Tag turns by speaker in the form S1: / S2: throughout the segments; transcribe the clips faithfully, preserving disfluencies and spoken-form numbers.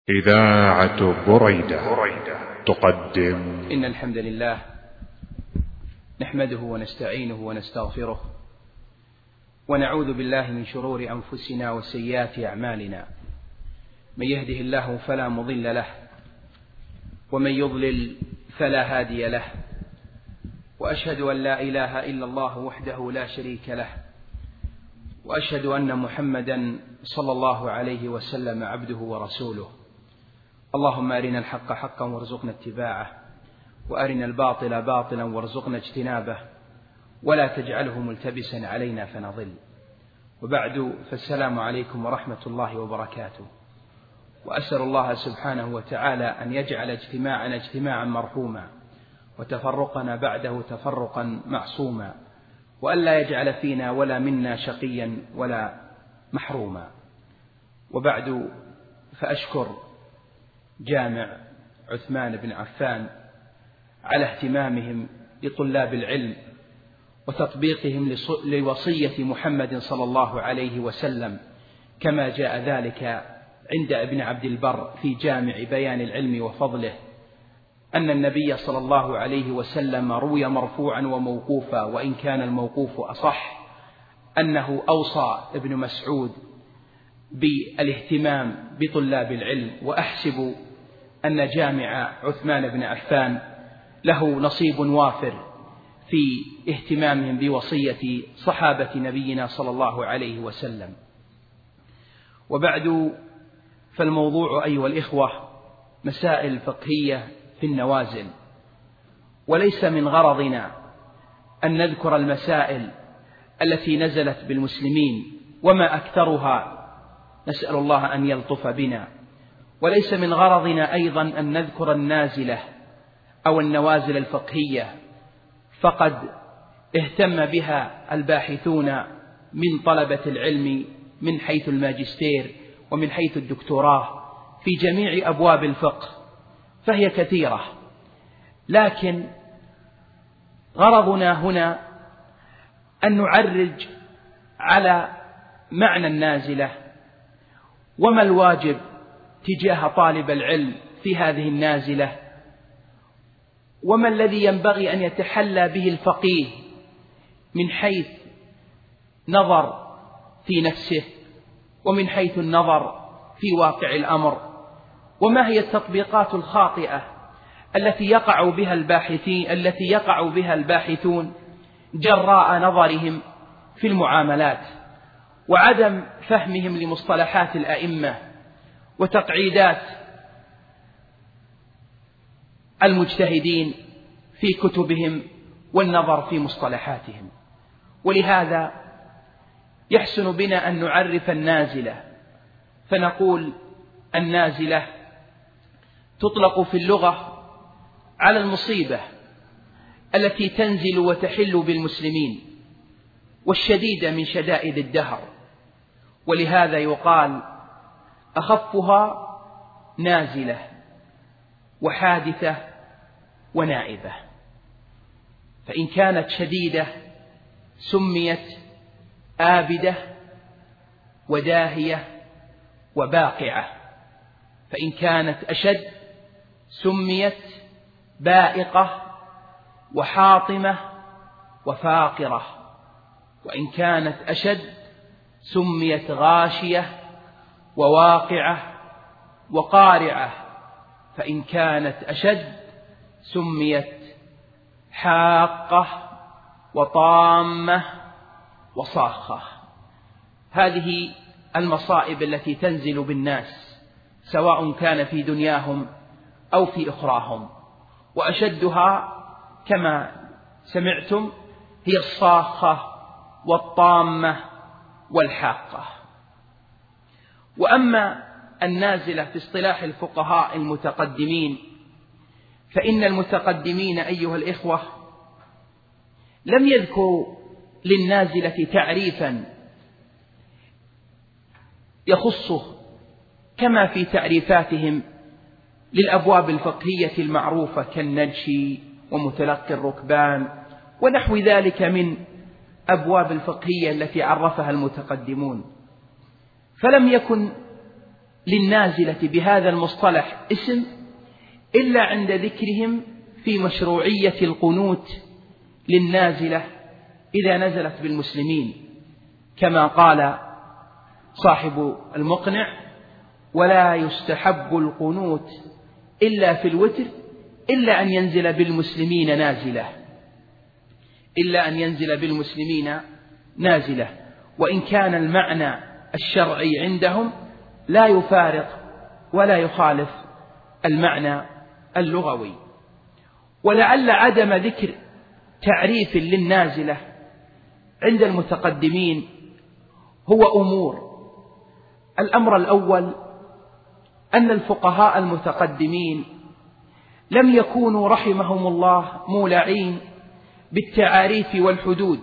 S1: إذاعة بريدة تقدم.
S2: إن الحمد لله نحمده ونستعينه ونستغفره ونعوذ بالله من شرور أنفسنا وسيئات أعمالنا. من يهده الله فلا مضل له ومن يضلل فلا هادي له، وأشهد أن لا إله إلا الله وحده لا شريك له، وأشهد أن محمدا صلى الله عليه وسلم عبده ورسوله. اللهم أرنا الحق حقا وارزقنا اتباعه، وأرنا الباطل باطلا وارزقنا اجتنابه، ولا تجعله ملتبسا علينا فنضل. وبعد، فالسلام عليكم ورحمة الله وبركاته. وأسأل الله سبحانه وتعالى أن يجعل اجتماعنا اجتماعا مرحوما، وتفرقنا بعده تفرقا معصوما، وألا يجعل فينا ولا منا شقيا ولا محروما. وبعد، فأشكر جامع عثمان بن عفان على اهتمامهم لطلاب العلم وتطبيقهم لوصية محمد صلى الله عليه وسلم، كما جاء ذلك عند ابن عبد البر في جامع بيان العلم وفضله، أن النبي صلى الله عليه وسلم روي مرفوعا وموقوفا، وإن كان الموقوف أصح، أنه أوصى ابن مسعود بالاهتمام بطلاب العلم. وأحسب أن جامع عثمان بن عفان له نصيب وافر في اهتمامهم بوصية صحابة نبينا صلى الله عليه وسلم. وبعد، فالموضوع أيها الإخوة مسائل فقهية في النوازل، وليس من غرضنا أن نذكر المسائل التي نزلت بالمسلمين وما أكثرها، نسأل الله أن يلطف بنا. وليس من غرضنا أيضا أن نذكر النازلة أو النوازل الفقهية، فقد اهتم بها الباحثون من طلبة العلم من حيث الماجستير ومن حيث الدكتوراه في جميع أبواب الفقه، فهي كثيرة. لكن غرضنا هنا أن نعرج على معنى النازلة، وما الواجب تجاه طالب العلم في هذه النازلة، وما الذي ينبغي أن يتحلى به الفقيه من حيث نظر في نفسه ومن حيث النظر في واقع الأمر، وما هي التطبيقات الخاطئة التي يقع بها الباحثين التي يقع بها الباحثون جراء نظرهم في المعاملات وعدم فهمهم لمصطلحات الأئمة وتقعيدات المجتهدين في كتبهم والنظر في مصطلحاتهم. ولهذا يحسن بنا أن نعرف النازلة، فنقول النازلة تطلق في اللغة على المصيبة التي تنزل وتحل بالمسلمين، والشديدة من شدائد الدهر. ولهذا يقال أخفها نازلة، وحادثة، ونائبة. فإن كانت شديدة سميت آبدة وداهية وباقعة، فإن كانت أشد سميت بائقة وحاطمة وفاقرة، وإن كانت أشد سميت غاشية وواقعة وقارعة، فإن كانت أشد سميت حاقة وطامة وصاخة. هذه المصائب التي تنزل بالناس سواء كان في دنياهم أو في أخراهم، وأشدها كما سمعتم هي الصاخة والطامة والحاقة. وأما النازلة في اصطلاح الفقهاء المتقدمين، فإن المتقدمين أيها الإخوة لم يذكروا للنازلة تعريفا يخصه كما في تعريفاتهم للأبواب الفقهية المعروفة كالنجشي ومتلقي الركبان ونحو ذلك من أبواب الفقهية التي عرفها المتقدمون. فلم يكن للنازلة بهذا المصطلح اسم إلا عند ذكرهم في مشروعية القنوت للنازلة إذا نزلت بالمسلمين، كما قال صاحب المقنع: ولا يستحب القنوت إلا في الوتر إلا أن ينزل بالمسلمين نازلة إلا أن ينزل بالمسلمين نازلة وإن كان المعنى الشرعي عندهم لا يفارق ولا يخالف المعنى اللغوي. ولعل عدم ذكر تعريف للنازلة عند المتقدمين هو أمور. الأمر الأول أن الفقهاء المتقدمين لم يكونوا رحمهم الله مولعين بالتعاريف والحدود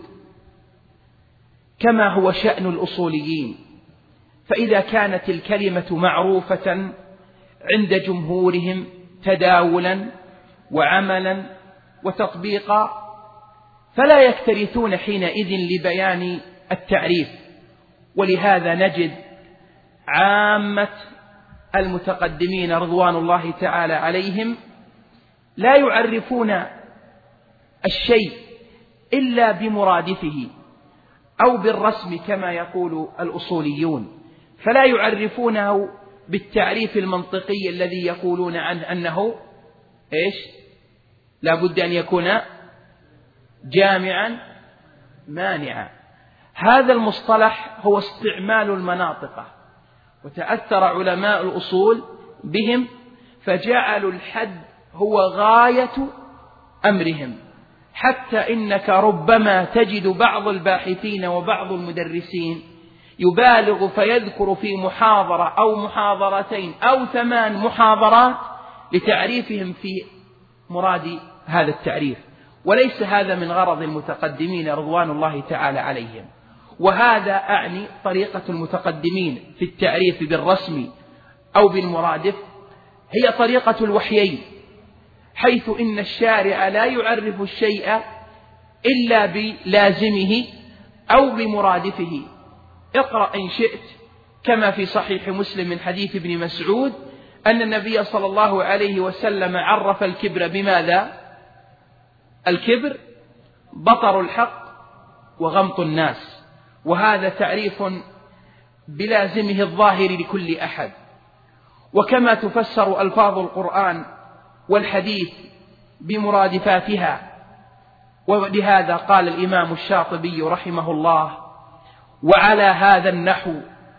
S2: كما هو شأن الأصوليين، فإذا كانت الكلمة معروفة عند جمهورهم تداولا وعملا وتطبيقا فلا يكترثون حينئذ لبيان التعريف. ولهذا نجد عامة المتقدمين رضوان الله تعالى عليهم لا يعرفون الشيء إلا بمرادفه أو بالرسم كما يقول الأصوليون، فلا يعرفونه بالتعريف المنطقي الذي يقولون عنه أنه إيش؟ لا بد أن يكون جامعا مانعا. هذا المصطلح هو استعمال المناطق، وتأثر علماء الأصول بهم فجعلوا الحد هو غاية أمرهم، حتى إنك ربما تجد بعض الباحثين وبعض المدرسين يبالغ فيذكر في محاضرة أو محاضرتين أو ثمان محاضرات لتعريفهم في مراد هذا التعريف، وليس هذا من غرض المتقدمين رضوان الله تعالى عليهم. وهذا أعني طريقة المتقدمين في التعريف بالرسم أو بالمرادف هي طريقة الوحيين، حيث إن الشارع لا يعرف الشيء إلا بلازمه أو بمرادفه. اقرأ إن شئت كما في صحيح مسلم من حديث ابن مسعود أن النبي صلى الله عليه وسلم عرف الكبر بماذا؟ الكبر بطر الحق وغمط الناس، وهذا تعريف بلازمه الظاهر لكل أحد. وكما تفسر ألفاظ القرآن والحديث بمرادفاتها. ولهذا قال الإمام الشاطبي رحمه الله: وعلى هذا النحو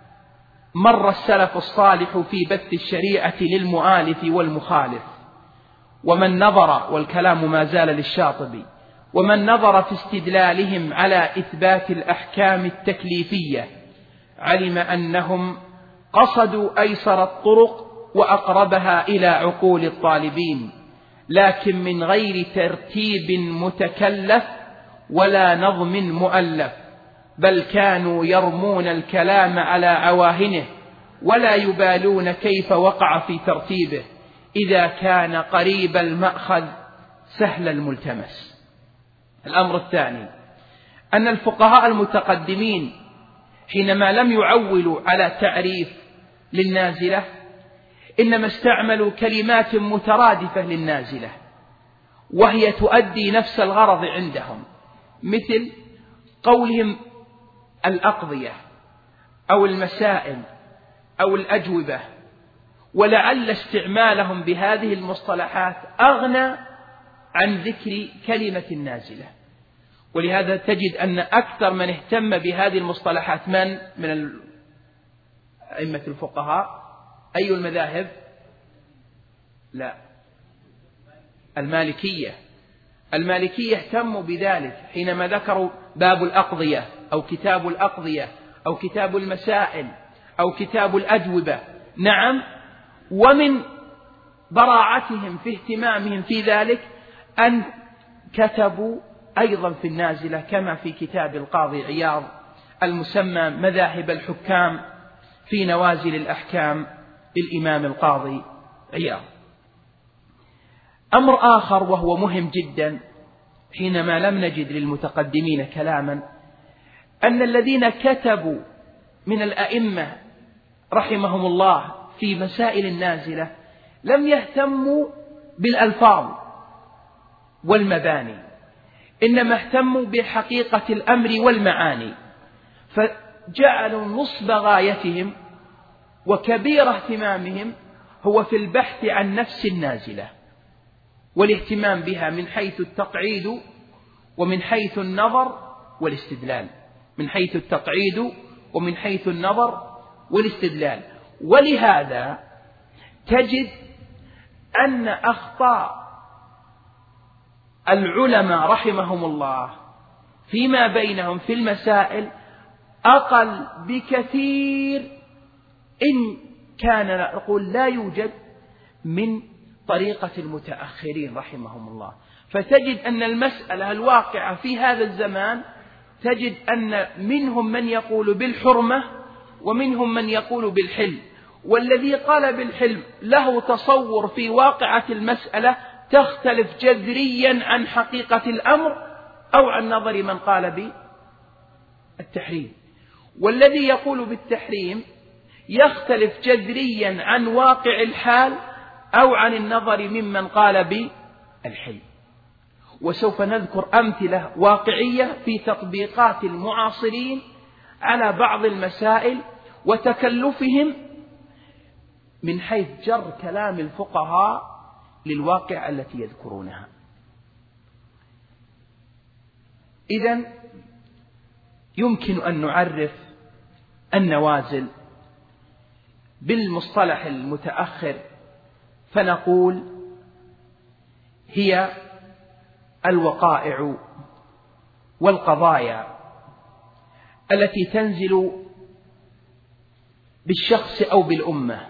S2: مر السلف الصالح في بث الشريعة للمؤالف والمخالف. ومن نظر، والكلام ما زال للشاطبي، ومن نظر في استدلالهم على إثبات الأحكام التكليفية علم أنهم قصدوا أيسر الطرق وأقربها إلى عقول الطالبين، لكن من غير ترتيب متكلف ولا نظم مؤلف، بل كانوا يرمون الكلام على عواهنه ولا يبالون كيف وقع في ترتيبه إذا كان قريب المأخذ سهل الملتمس. الأمر الثاني أن الفقهاء المتقدمين حينما لم يعولوا على تعريف للنازلة إنما استعملوا كلمات مترادفة للنازلة وهي تؤدي نفس الغرض عندهم، مثل قولهم الأقضية أو المسائل أو الأجوبة. ولعل استعمالهم بهذه المصطلحات أغنى عن ذكر كلمة النازلة. ولهذا تجد أن أكثر من اهتم بهذه المصطلحات من من أئمة الفقهاء. أي المذاهب؟ لا، المالكية. المالكية اهتموا بذلك حينما ذكروا باب الأقضية أو كتاب الأقضية أو كتاب المسائل أو كتاب الأجوبة. نعم، ومن براعتهم في اهتمامهم في ذلك أن كتبوا أيضا في النازلة كما في كتاب القاضي عياض المسمى مذاهب الحكام في نوازل الأحكام للإمام القاضي عياض. أمر آخر وهو مهم جدا حينما لم نجد للمتقدمين كلاما، أن الذين كتبوا من الأئمة رحمهم الله في مسائل النازلة لم يهتموا بالألفاظ والمباني، إنما اهتموا بحقيقة الأمر والمعاني، فجعلوا نصب غايتهم وكبير اهتمامهم هو في البحث عن نفس النازلة والاهتمام بها من حيث التقعيد ومن حيث النظر والاستدلال، من حيث التقعيد ومن حيث النظر والاستدلال. ولهذا تجد أن أخطاء العلماء رحمهم الله فيما بينهم في المسائل أقل بكثير، إن كان نقول لا يوجد، من طريقة المتأخرين رحمهم الله. فتجد أن المسألة الواقعة في هذا الزمان تجد أن منهم من يقول بالحرمة ومنهم من يقول بالحل، والذي قال بالحل له تصور في واقعة المسألة تختلف جذريا عن حقيقة الأمر أو عن نظر من قال بالتحريم، والذي يقول بالتحريم يختلف جذريا عن واقع الحال أو عن النظر ممن قال بالحل. وسوف نذكر أمثلة واقعية في تطبيقات المعاصرين على بعض المسائل وتكلفهم من حيث جر كلام الفقهاء للواقع التي يذكرونها. إذن يمكن أن نعرف النوازل بالمصطلح المتأخر فنقول هي الوقائع والقضايا التي تنزل بالشخص أو بالأمة،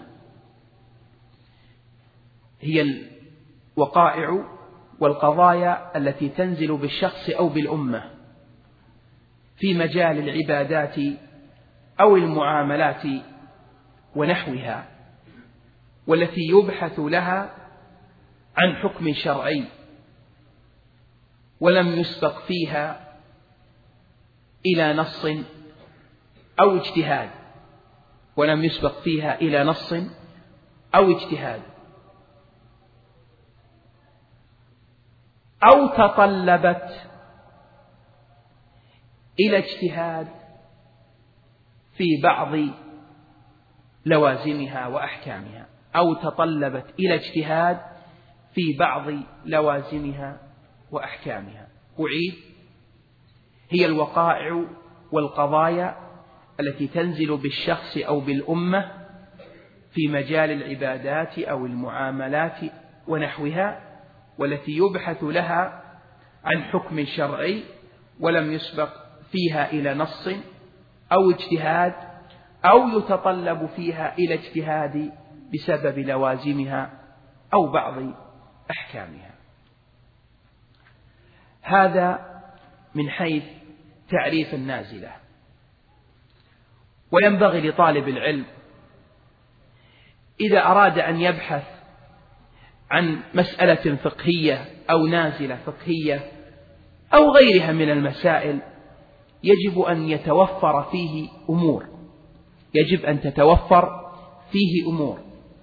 S2: هي الوقائع والقضايا التي تنزل بالشخص أو بالأمة في مجال العبادات أو المعاملات ونحوها، والتي يبحث لها عن حكم شرعي ولم يسبق فيها إلى نص أو اجتهاد ولم يسبق فيها إلى نص أو اجتهاد أو تطلبت إلى اجتهاد في بعض لوازمها وأحكامها، أو تطلبت إلى اجتهاد في بعض لوازمها وأحكامها. أعيد: هي الوقائع والقضايا التي تنزل بالشخص أو بالأمة في مجال العبادات أو المعاملات ونحوها، والتي يبحث لها عن حكم شرعي ولم يسبق فيها إلى نص أو اجتهاد أو يتطلب فيها إلى اجتهاد بسبب لوازمها أو بعض أحكامها. هذا من حيث تعريف النازلة. وينبغي لطالب العلم إذا أراد أن يبحث عن مسألة فقهية أو نازلة فقهية أو غيرها من المسائل يجب أن يتوفر فيه أمور يجب أن تتوفر فيه أمور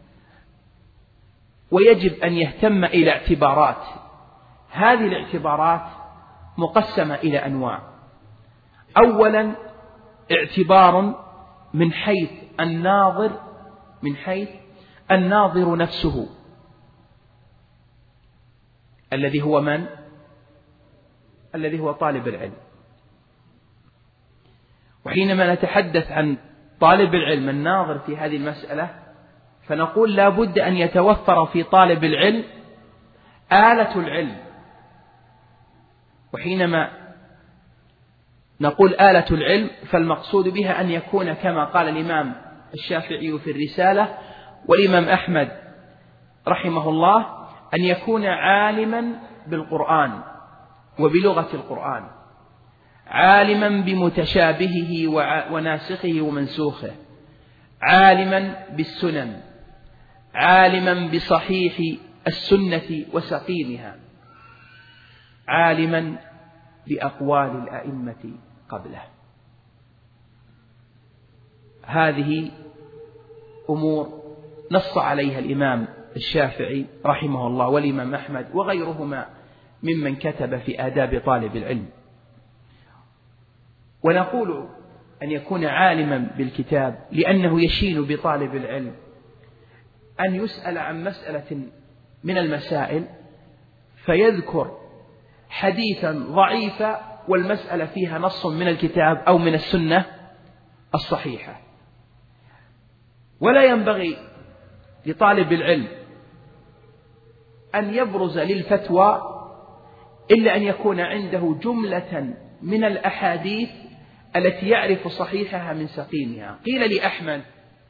S2: ويجب أن يهتم إلى اعتبارات. هذه الاعتبارات مقسمة إلى أنواع. أولا اعتبار من حيث الناظر من حيث الناظر نفسه، الذي هو من؟ الذي هو طالب العلم. وحينما نتحدث عن طالب العلم الناظر في هذه المسألة فنقول لا بد أن يتوفر في طالب العلم آلة العلم. وحينما نقول آلة العلم فالمقصود بها أن يكون كما قال الإمام الشافعي في الرسالة والإمام أحمد رحمه الله أن يكون عالما بالقرآن وبلغة القرآن، عالما بمتشابهه وناسخه ومنسوخه، عالما بالسنن، عالما بصحيح السنة وسقيمها، عالما بأقوال الأئمة قبله. هذه أمور نص عليها الإمام الشافعي رحمه الله والإمام أحمد وغيرهما ممن كتب في آداب طالب العلم. ونقول أن يكون عالما بالكتاب لأنه يشين بطالب العلم أن يسأل عن مسألة من المسائل فيذكر حديثا ضعيفا والمسألة فيها نص من الكتاب أو من السنة الصحيحة. ولا ينبغي لطالب العلم أن يبرز للفتوى إلا أن يكون عنده جملة من الأحاديث التي يعرف صحيحها من سقيمها. قيل لأحمد: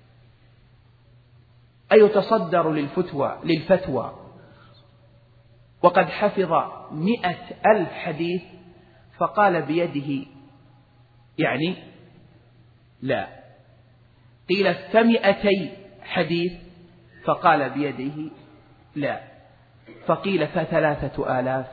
S2: أيتصدر للفتوى للفتوى وقد حفظ مئة ألف حديث؟ فقال بيده يعني لا. قيل فمئتي حديث؟ فقال بيده لا. فقيل فثلاثة آلاف؟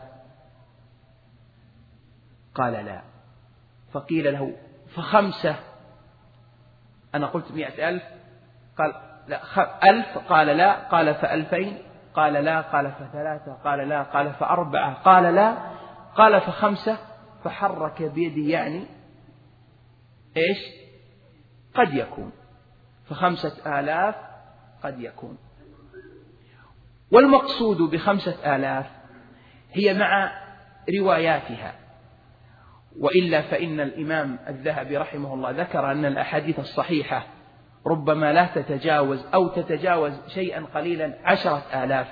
S2: قال لا. فقيل له فخمسة؟ أنا قلت مئة ألف، قال لا. ألف؟ قال لا. قال فألفين؟ قال لا. قال فثلاثة؟ قال لا. قال فأربعة؟ قال لا. قال فخمسة؟ فحرك بيده يعني إيش؟ قد يكون. فخمسة آلاف قد يكون. والمقصود بخمسة آلاف هي مع رواياتها، وإلا فإن الإمام الذهبي رحمه الله ذكر أن الأحاديث الصحيحة ربما لا تتجاوز أو تتجاوز شيئا قليلا عشرة آلاف،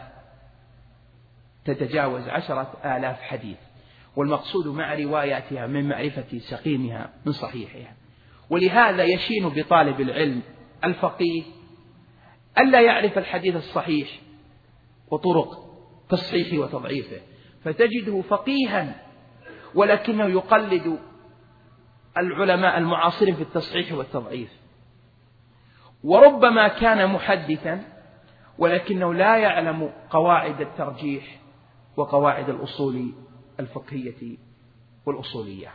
S2: تتجاوز عشرة آلاف حديث. والمقصود مع رواياتها من معرفة سقيمها من صحيحها. ولهذا يشين بطالب العلم الفقيه ألا يعرف الحديث الصحيح وطرق تصحيحه وتضعيفه، فتجده فقيها ولكنه يقلد العلماء المعاصرين في التصحيح والتضعيف. وربما كان محدثا ولكنه لا يعلم قواعد الترجيح وقواعد الأصول الفقهية والأصولية.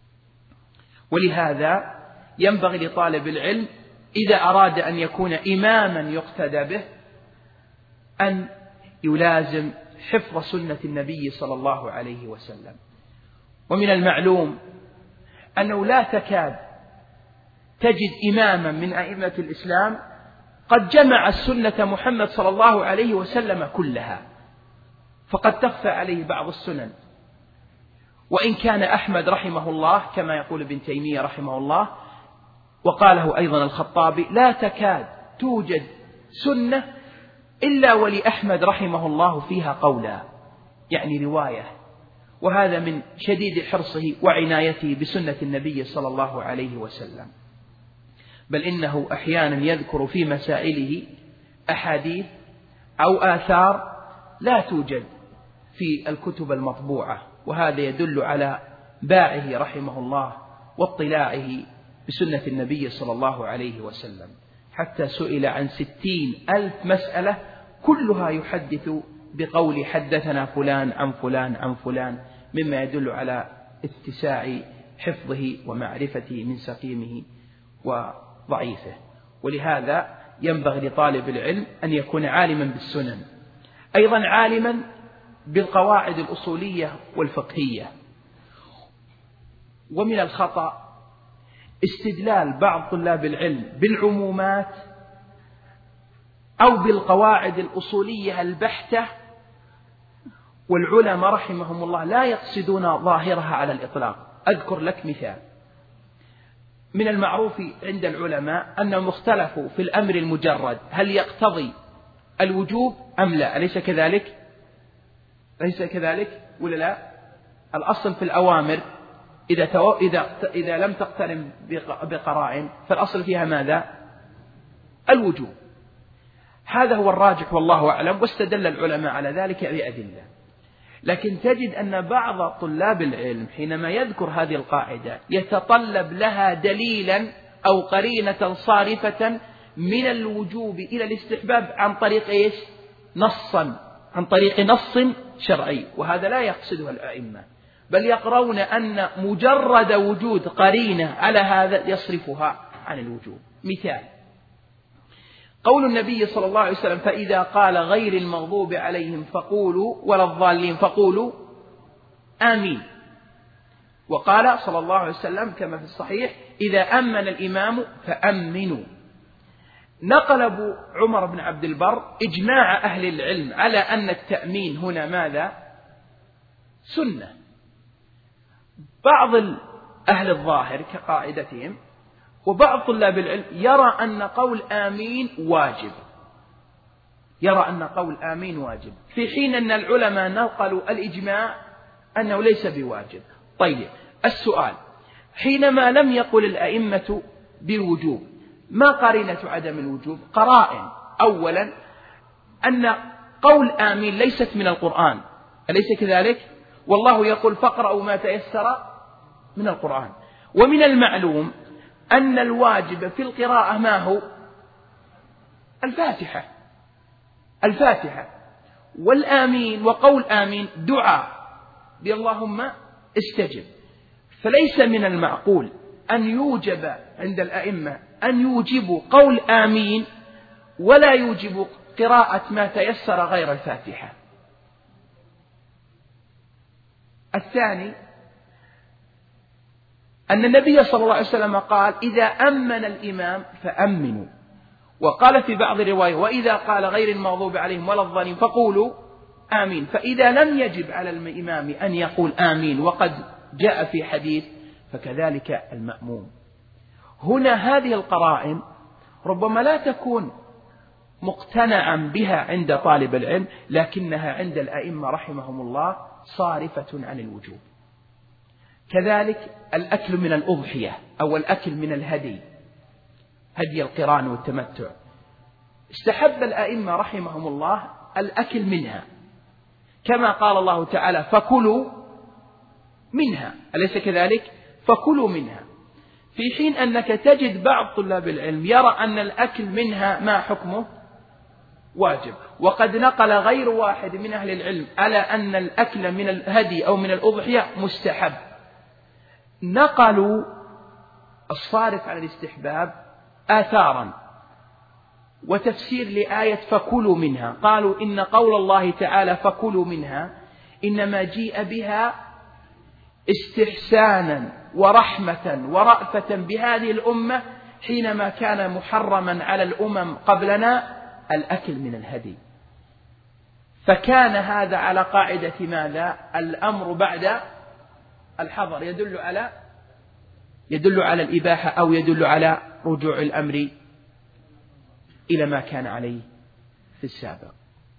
S2: ولهذا ينبغي لطالب العلم إذا أراد أن يكون إماما يقتدى به أن يلازم حفظ سنة النبي صلى الله عليه وسلم. ومن المعلوم أنه لا تكاد تجد إماما من أئمة الإسلام قد جمع السنة محمد صلى الله عليه وسلم كلها، فقد تخفى عليه بعض السنن. وإن كان أحمد رحمه الله كما يقول ابن تيمية رحمه الله وقاله أيضا الخطابي لا تكاد توجد سنة إلا ولأحمد رحمه الله فيها قولا، يعني رواية. وهذا من شديد حرصه وعنايته بسنة النبي صلى الله عليه وسلم. بل إنه أحيانا يذكر في مسائله أحاديث أو آثار لا توجد في الكتب المطبوعة، وهذا يدل على باعه رحمه الله واطلاعه بسنة النبي صلى الله عليه وسلم، حتى سئل عن ستين ألف مسألة كلها يحدث بقول حدثنا فلان عن فلان عن فلان، مما يدل على اتساع حفظه ومعرفته من سقيمه وضعيفه. ولهذا ينبغي لطالب العلم أن يكون عالما بالسنن، أيضا عالما بالقواعد الأصولية والفقهية. ومن الخطأ استدلال بعض طلاب العلم بالعمومات أو بالقواعد الأصولية البحتة، والعلماء رحمهم الله لا يقصدون ظاهرها على الإطلاق. أذكر لك مثال. من المعروف عند العلماء أنهم اختلفوا في الأمر المجرد هل يقتضي الوجوب أم لا، أليس كذلك؟ ليس كذلك ولا لا؟ الأصل في الأوامر إذا, تو... إذا... إذا لم تقترن بقرائن فالأصل فيها ماذا؟ الوجوب. هذا هو الراجح والله أعلم، واستدل العلماء على ذلك بأدلة. لكن تجد أن بعض طلاب العلم حينما يذكر هذه القاعدة يتطلب لها دليلا أو قرينة صارفة من الوجوب إلى الاستحباب عن طريق إيش؟ نصا، عن طريق نص شرعي، وهذا لا يقصده الأئمة، بل يقرون أن مجرد وجود قرينة على هذا يصرفها عن الوجوب. مثال: قول النبي صلى الله عليه وسلم فإذا قال غير المغضوب عليهم فقولوا ولا الضالين فقولوا آمين. وقال صلى الله عليه وسلم كما في الصحيح إذا أمن الإمام فأمنوا. نقل أبو عمر بن عبد البر إجماع أهل العلم على أن التأمين هنا ماذا؟ سنة. بعض أهل الظاهر كقاعدتهم وبعض طلاب العلم يرى أن قول آمين واجب، يرى أن قول آمين واجب، في حين أن العلماء نقلوا الإجماع أنه ليس بواجب. طيب السؤال، حينما لم يقل الأئمة بالوجوب ما قرينة عدم الوجوب؟ قرائن. أولا أن قول آمين ليست من القرآن، أليس كذلك؟ والله يقول فاقرأوا ما تيسر من القرآن. ومن المعلوم أن الواجب في القراءة ما هو؟ الفاتحة، الفاتحة. والآمين وقول آمين دعاء اللهم استجب، فليس من المعقول أن يوجب عند الأئمة أن يوجبوا قول آمين ولا يوجب قراءة ما تيسر غير الفاتحة. الثاني أن النبي صلى الله عليه وسلم قال إذا أمن الإمام فأمنوا، وقال في بعض الرواية وإذا قال غير المغضوب عليهم ولا الضالين فقولوا آمين. فإذا لم يجب على الإمام أن يقول آمين وقد جاء في حديث فكذلك المأموم. هنا هذه القرائن ربما لا تكون مقتنعا بها عند طالب العلم، لكنها عند الأئمة رحمهم الله صارفة عن الوجوب. كذلك الأكل من الأضحية أو الأكل من الهدي، هدي القران والتمتع، استحب الأئمة رحمهم الله الأكل منها، كما قال الله تعالى فكلوا منها، أليس كذلك؟ فكلوا منها. في حين أنك تجد بعض طلاب العلم يرى أن الأكل منها ما حكمه؟ واجب. وقد نقل غير واحد من أهل العلم على أن الأكل من الهدي أو من الأضحية مستحب. نقلوا الصارف على الاستحباب آثارا وتفسير لآية فكلوا منها. قالوا إن قول الله تعالى فكلوا منها إنما جيء بها استحسانا ورحمة ورأفة بهذه الأمة حينما كان محرما على الأمم قبلنا الأكل من الهدي. فكان هذا على قاعدة ماذا؟ الأمر بعد الحظر، يدل على يدل على الإباحة أو يدل على رجوع الأمر إلى ما كان عليه في السابق.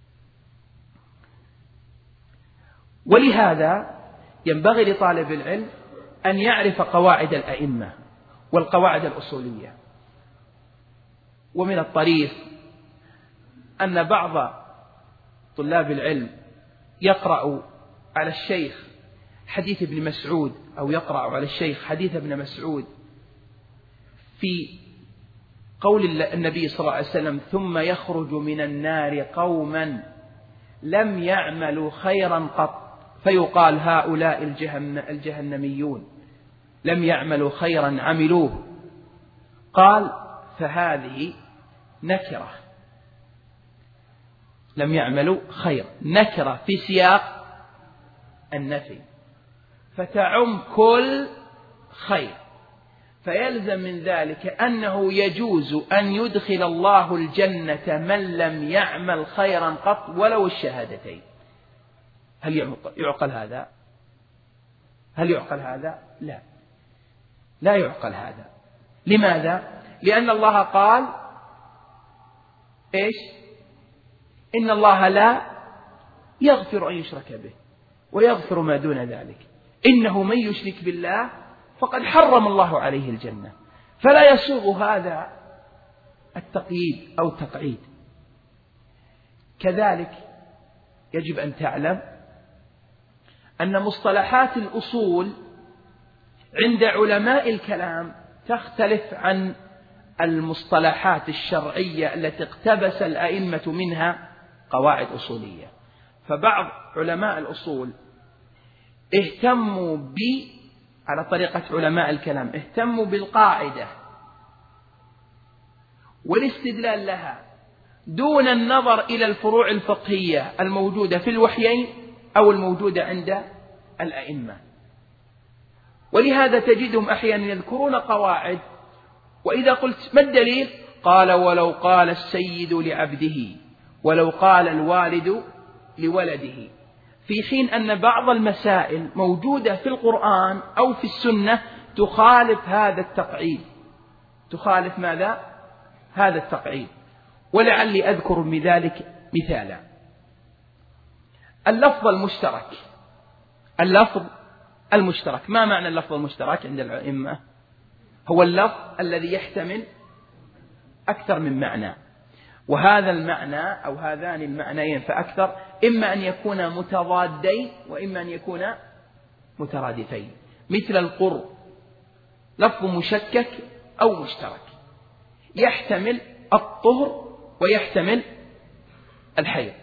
S2: ولهذا ينبغي لطالب العلم أن يعرف قواعد الأئمة والقواعد الأصولية. ومن الطريف أن بعض طلاب العلم يقرأ على الشيخ حديث ابن مسعود أو يقرأ على الشيخ حديث ابن مسعود في قول النبي صلى الله عليه وسلم ثم يخرج من النار قوما لم يعملوا خيرا قط، فيقال هؤلاء الجهنميون لم يعملوا خيرا عملوه. قال فهذه نكرة، لم يعملوا خير نكرة في سياق النفي فتعم كل خير، فيلزم من ذلك أنه يجوز أن يدخل الله الجنة من لم يعمل خيرا قط ولو الشهادتين. هل يعقل هذا؟ هل يعقل هذا؟ لا، لا يعقل هذا. لماذا؟ لأن الله قال إيش؟ إن الله لا يغفر أن يشرك به ويغفر ما دون ذلك، إنه من يشرك بالله فقد حرم الله عليه الجنة. فلا يسوغ هذا التقييد أو التقعيد. كذلك يجب أن تعلم أن مصطلحات الأصول عند علماء الكلام تختلف عن المصطلحات الشرعية التي اقتبس الأئمة منها قواعد أصولية. فبعض علماء الأصول اهتموا ب على طريقة علماء الكلام اهتموا بالقاعدة والاستدلال لها دون النظر إلى الفروع الفقهية الموجودة في الوحيين أو الموجودة عند الأئمة. ولهذا تجدهم أحيانا يذكرون قواعد، وإذا قلت ما الدليل؟ قال ولو قال السيد لعبده، ولو قال الوالد لولده، في حين أن بعض المسائل موجودة في القرآن أو في السنة تخالف هذا التقعيد. تخالف ماذا؟ هذا التقعيد. ولعلي أذكر بذلك مثالا. اللفظ المشترك. اللفظ المشترك، ما معنى اللفظ المشترك عند الأئمة؟ هو اللفظ الذي يحتمل أكثر من معنى، وهذا المعنى أو هذان المعنيين فأكثر إما أن يكونا متضادين وإما أن يكونا مترادفين. مثل القرء، لفظ مشكك أو مشترك، يحتمل الطهر ويحتمل الحيض.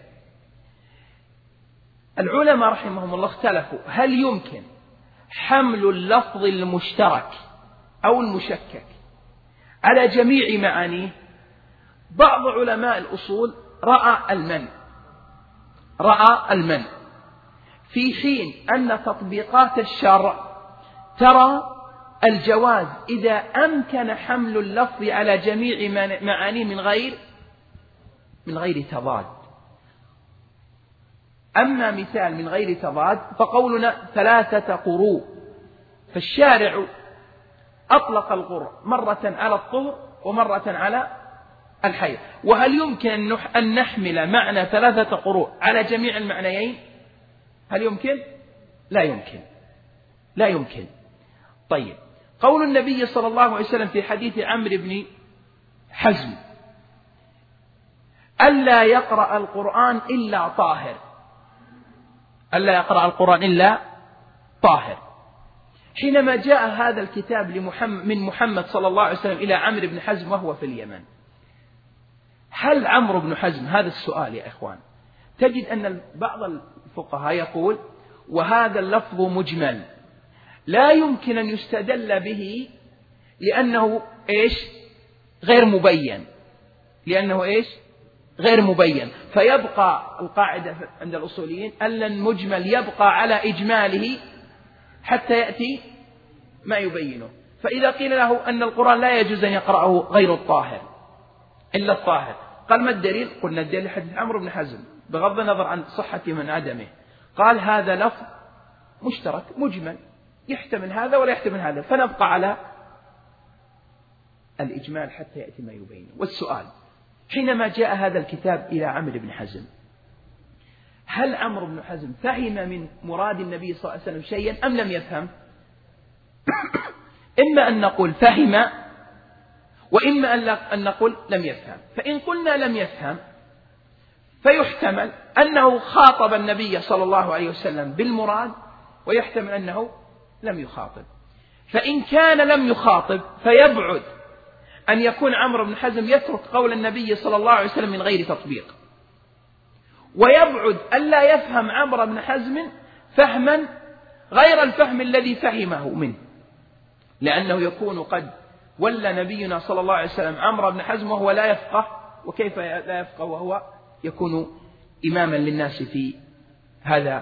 S2: العلماء رحمهم الله اختلفوا هل يمكن حمل اللفظ المشترك أو المشكك على جميع معانيه. بعض علماء الأصول رأى المنع، رأى المنع في حين أن تطبيقات الشرع ترى الجواز إذا أمكن حمل اللفظ على جميع معانيه من غير من غير تضاد. أما مثال من غير تضاد فقولنا ثلاثة قروء، فالشارع أطلق القرء مرة على الطهر ومرة على الحيض. وهل يمكن أن نحمل معنى ثلاثة قروء على جميع المعنيين؟ هل يمكن؟ لا يمكن، لا يمكن. طيب، قول النبي صلى الله عليه وسلم في حديث عمرو بن حزم ألا يقرأ القرآن إلا طاهر، ألا يقرأ القرآن إلا طاهر. حينما جاء هذا الكتاب لمحمد من محمد صلى الله عليه وسلم إلى عمرو بن حزم وهو في اليمن، هل عمرو بن حزم، هذا السؤال يا إخوان، تجد أن بعض الفقهاء يقول وهذا اللفظ مجمل لا يمكن أن يستدل به لأنه إيش؟ غير مبين، لأنه إيش؟ غير مبين. فيبقى القاعدة عند الأصوليين أن المجمل يبقى على إجماله حتى يأتي ما يبينه. فإذا قيل له أن القرآن لا يجوز أن يقرأه غير الطاهر إلا الطاهر، قال ما الدليل؟ قلنا الدليل حديث عمرو بن حزم بغض النظر عن صحة من عدمه. قال هذا لفظ مشترك مجمل يحتمل هذا ولا يحتمل هذا، فنبقى على الإجمال حتى يأتي ما يبينه. والسؤال حينما جاء هذا الكتاب إلى عمرو بن حزم، هل عمرو بن حزم فهم من مراد النبي صلى الله عليه وسلم شيئا أم لم يفهم؟ إما أن نقول فهم وإما أن نقول لم يفهم. فإن قلنا لم يفهم فيحتمل أنه خاطب النبي صلى الله عليه وسلم بالمراد، ويحتمل أنه لم يخاطب. فإن كان لم يخاطب فيبعد أن يكون عمرو بن حزم يترك قول النبي صلى الله عليه وسلم من غير تطبيق، ويبعد أن لا يفهم عمرو بن حزم فهما غير الفهم الذي فهمه منه، لأنه يكون قد ولى نبينا صلى الله عليه وسلم عمرو بن حزم وهو لا يفقه، وكيف لا يفقه وهو يكون إماما للناس في هذا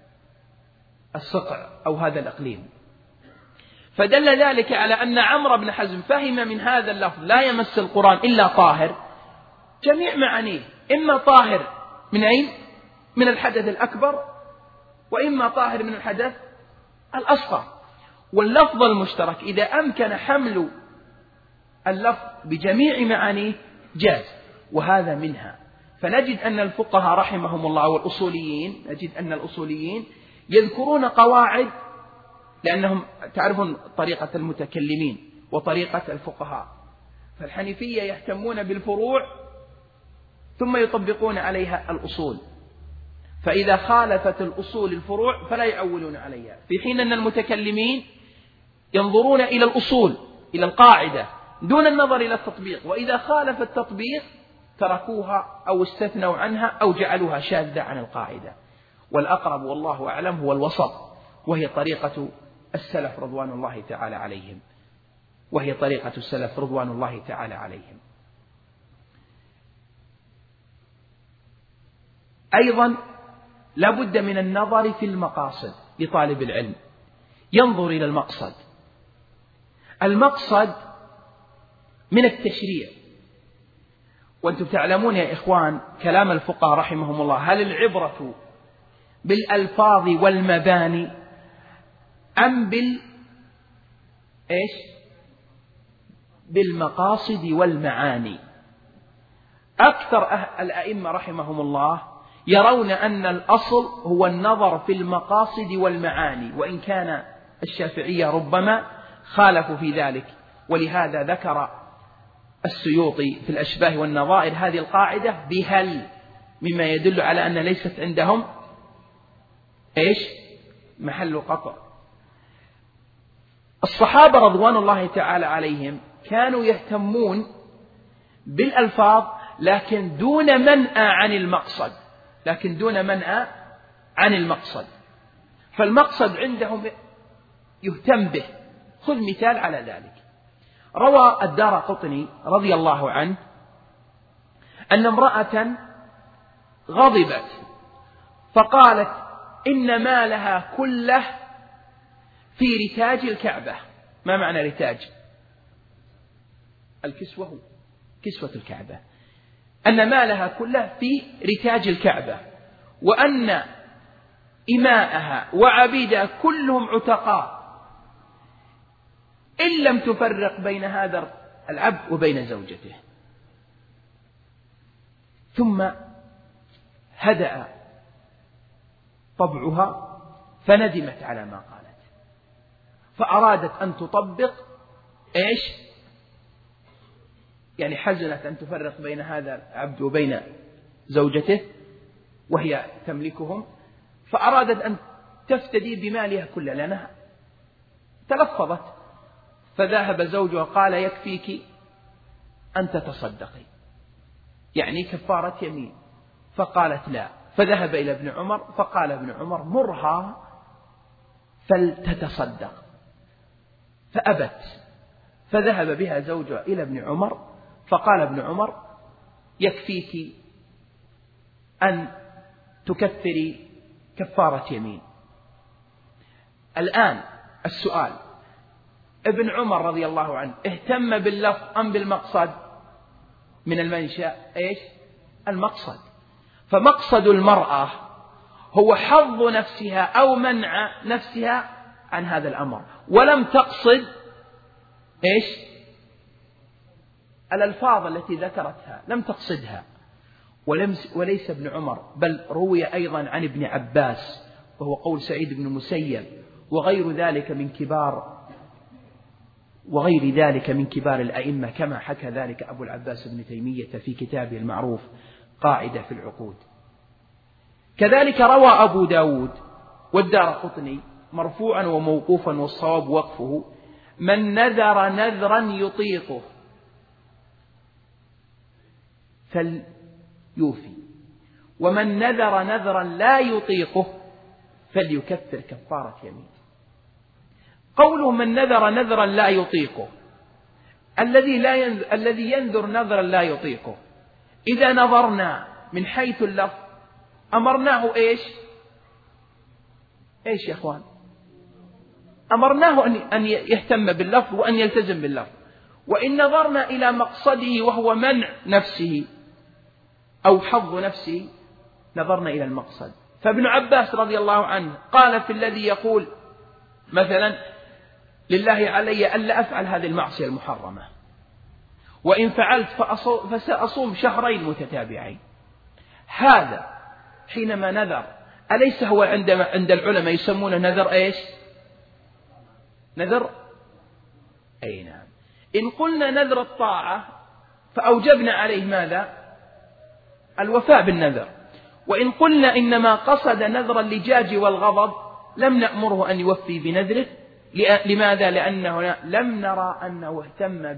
S2: الصقع أو هذا الأقليم. فدل ذلك على أن عمرو بن حزم فهم من هذا اللفظ لا يمس القرآن إلا طاهر جميع معانيه، إما طاهر من أين؟ من الحدث الأكبر، وإما طاهر من الحدث الأصغر. واللفظ المشترك إذا أمكن حمل اللفظ بجميع معانيه جاز، وهذا منها. فنجد أن الفقهاء رحمهم الله والأصوليين، نجد أن الأصوليين يذكرون قواعد، لأنهم تعرفون طريقة المتكلمين وطريقة الفقهاء، فالحنيفية يهتمون بالفروع ثم يطبقون عليها الأصول، فإذا خالفت الأصول الفروع فلا يعولون عليها، في حين أن المتكلمين ينظرون إلى الأصول إلى القاعدة دون النظر إلى التطبيق، وإذا خالف التطبيق تركوها أو استثنوا عنها أو جعلوها شاذة عن القاعدة. والأقرب والله أعلم هو الوسط، وهي طريقة السلف رضوان الله تعالى عليهم، وهي طريقة السلف رضوان الله تعالى عليهم. أيضا لا بد من النظر في المقاصد لطالب العلم، ينظر إلى المقصد. المقصد من التشريع، وأنتم تعلمون يا إخوان كلام الفقهاء رحمهم الله، هل العبرة بالألفاظ والمباني أم بال إيش بالمقاصد والمعاني؟ أكثر الأئمة رحمهم الله يرون أن الأصل هو النظر في المقاصد والمعاني، وإن كان الشافعية ربما خالفوا في ذلك، ولهذا ذكر السيوطي في الأشباه والنظائر هذه القاعدة بهل، مما يدل على أن ليست عندهم إيش محل قطع. الصحابة رضوان الله تعالى عليهم كانوا يهتمون بالألفاظ لكن دون منأى عن المقصد، لكن دون منأى عن المقصد، فالمقصد عندهم يهتم به. خذ مثال على ذلك. روى الدارقطني رضي الله عنه أن امرأة غضبت فقالت إن مالها كله في رتاج الكعبة. ما معنى رتاج؟ الكسوة، كسوة الكعبة. أن مالها كله في رتاج الكعبة، وأن إماءها وعبيدها كلهم عتقاء إن لم تفرق بين هذا العبد وبين زوجته. ثم هدأ طبعها فندمت على ما قالت، فأرادت أن تطبق إيش يعني حزنت أن تفرق بين هذا العبد وبين زوجته وهي تملكهم، فأرادت أن تفتدي بمالها كله لأنها تلفظت. فذهب زوجها قال يكفيك أن تتصدقي، يعني كفارة يمين، فقالت لا. فذهب إلى ابن عمر فقال ابن عمر مرها فلتتصدق، فأبت. فذهب بها زوجها إلى ابن عمر فقال ابن عمر يكفيك أن تكفري كفارة يمين. الآن السؤال، ابن عمر رضي الله عنه اهتم باللفظ أم بالمقصد؟ من المنشأ إيش المقصد. فمقصد المرأة هو حظ نفسها أو منع نفسها عن هذا الأمر، ولم تقصد إيش الألفاظ التي ذكرتها، لم تقصدها. وليس ابن عمر، بل روي أيضا عن ابن عباس، وهو قول سعيد بن المسيب وغير ذلك من كبار وغير ذلك من كبار الأئمة، كما حكى ذلك أبو العباس بن تيمية في كتابه المعروف قاعدة في العقود. كذلك روى أبو داود والدارقطني مرفوعا وموقوفا، والصواب وقفه: من نذر نذرا يطيقه فليوفي، ومن نذر نذرا لا يطيقه فليكفر كفارة يمين. قوله من نذر نذرا لا يطيقه، الذي لا ينذر الذي ينذر نذرا لا يطيقه، إذا نظرنا من حيث اللفظ أمرناه إيش إيش يا أخوان؟ أمرناه أن يهتم باللفظ وأن يلتزم باللفظ. وإن نظرنا إلى مقصده وهو منع نفسه أو حظ نفسه نظرنا إلى المقصد. فابن عباس رضي الله عنه قال في الذي يقول مثلا لله علي ألا أفعل هذه المعصية المحرمة، وإن فعلت فسأصوم شهرين متتابعين، هذا حينما نذر أليس هو عندما عند العلماء يسمونه نذر إيش نذر أي نعم. إن قلنا نذر الطاعة فأوجبنا عليه ماذا الوفاء بالنذر، وإن قلنا إنما قصد نذر اللجاج والغضب لم نأمره أن يوفي بنذره. لماذا؟ لأنه لم نرى أنه اهتم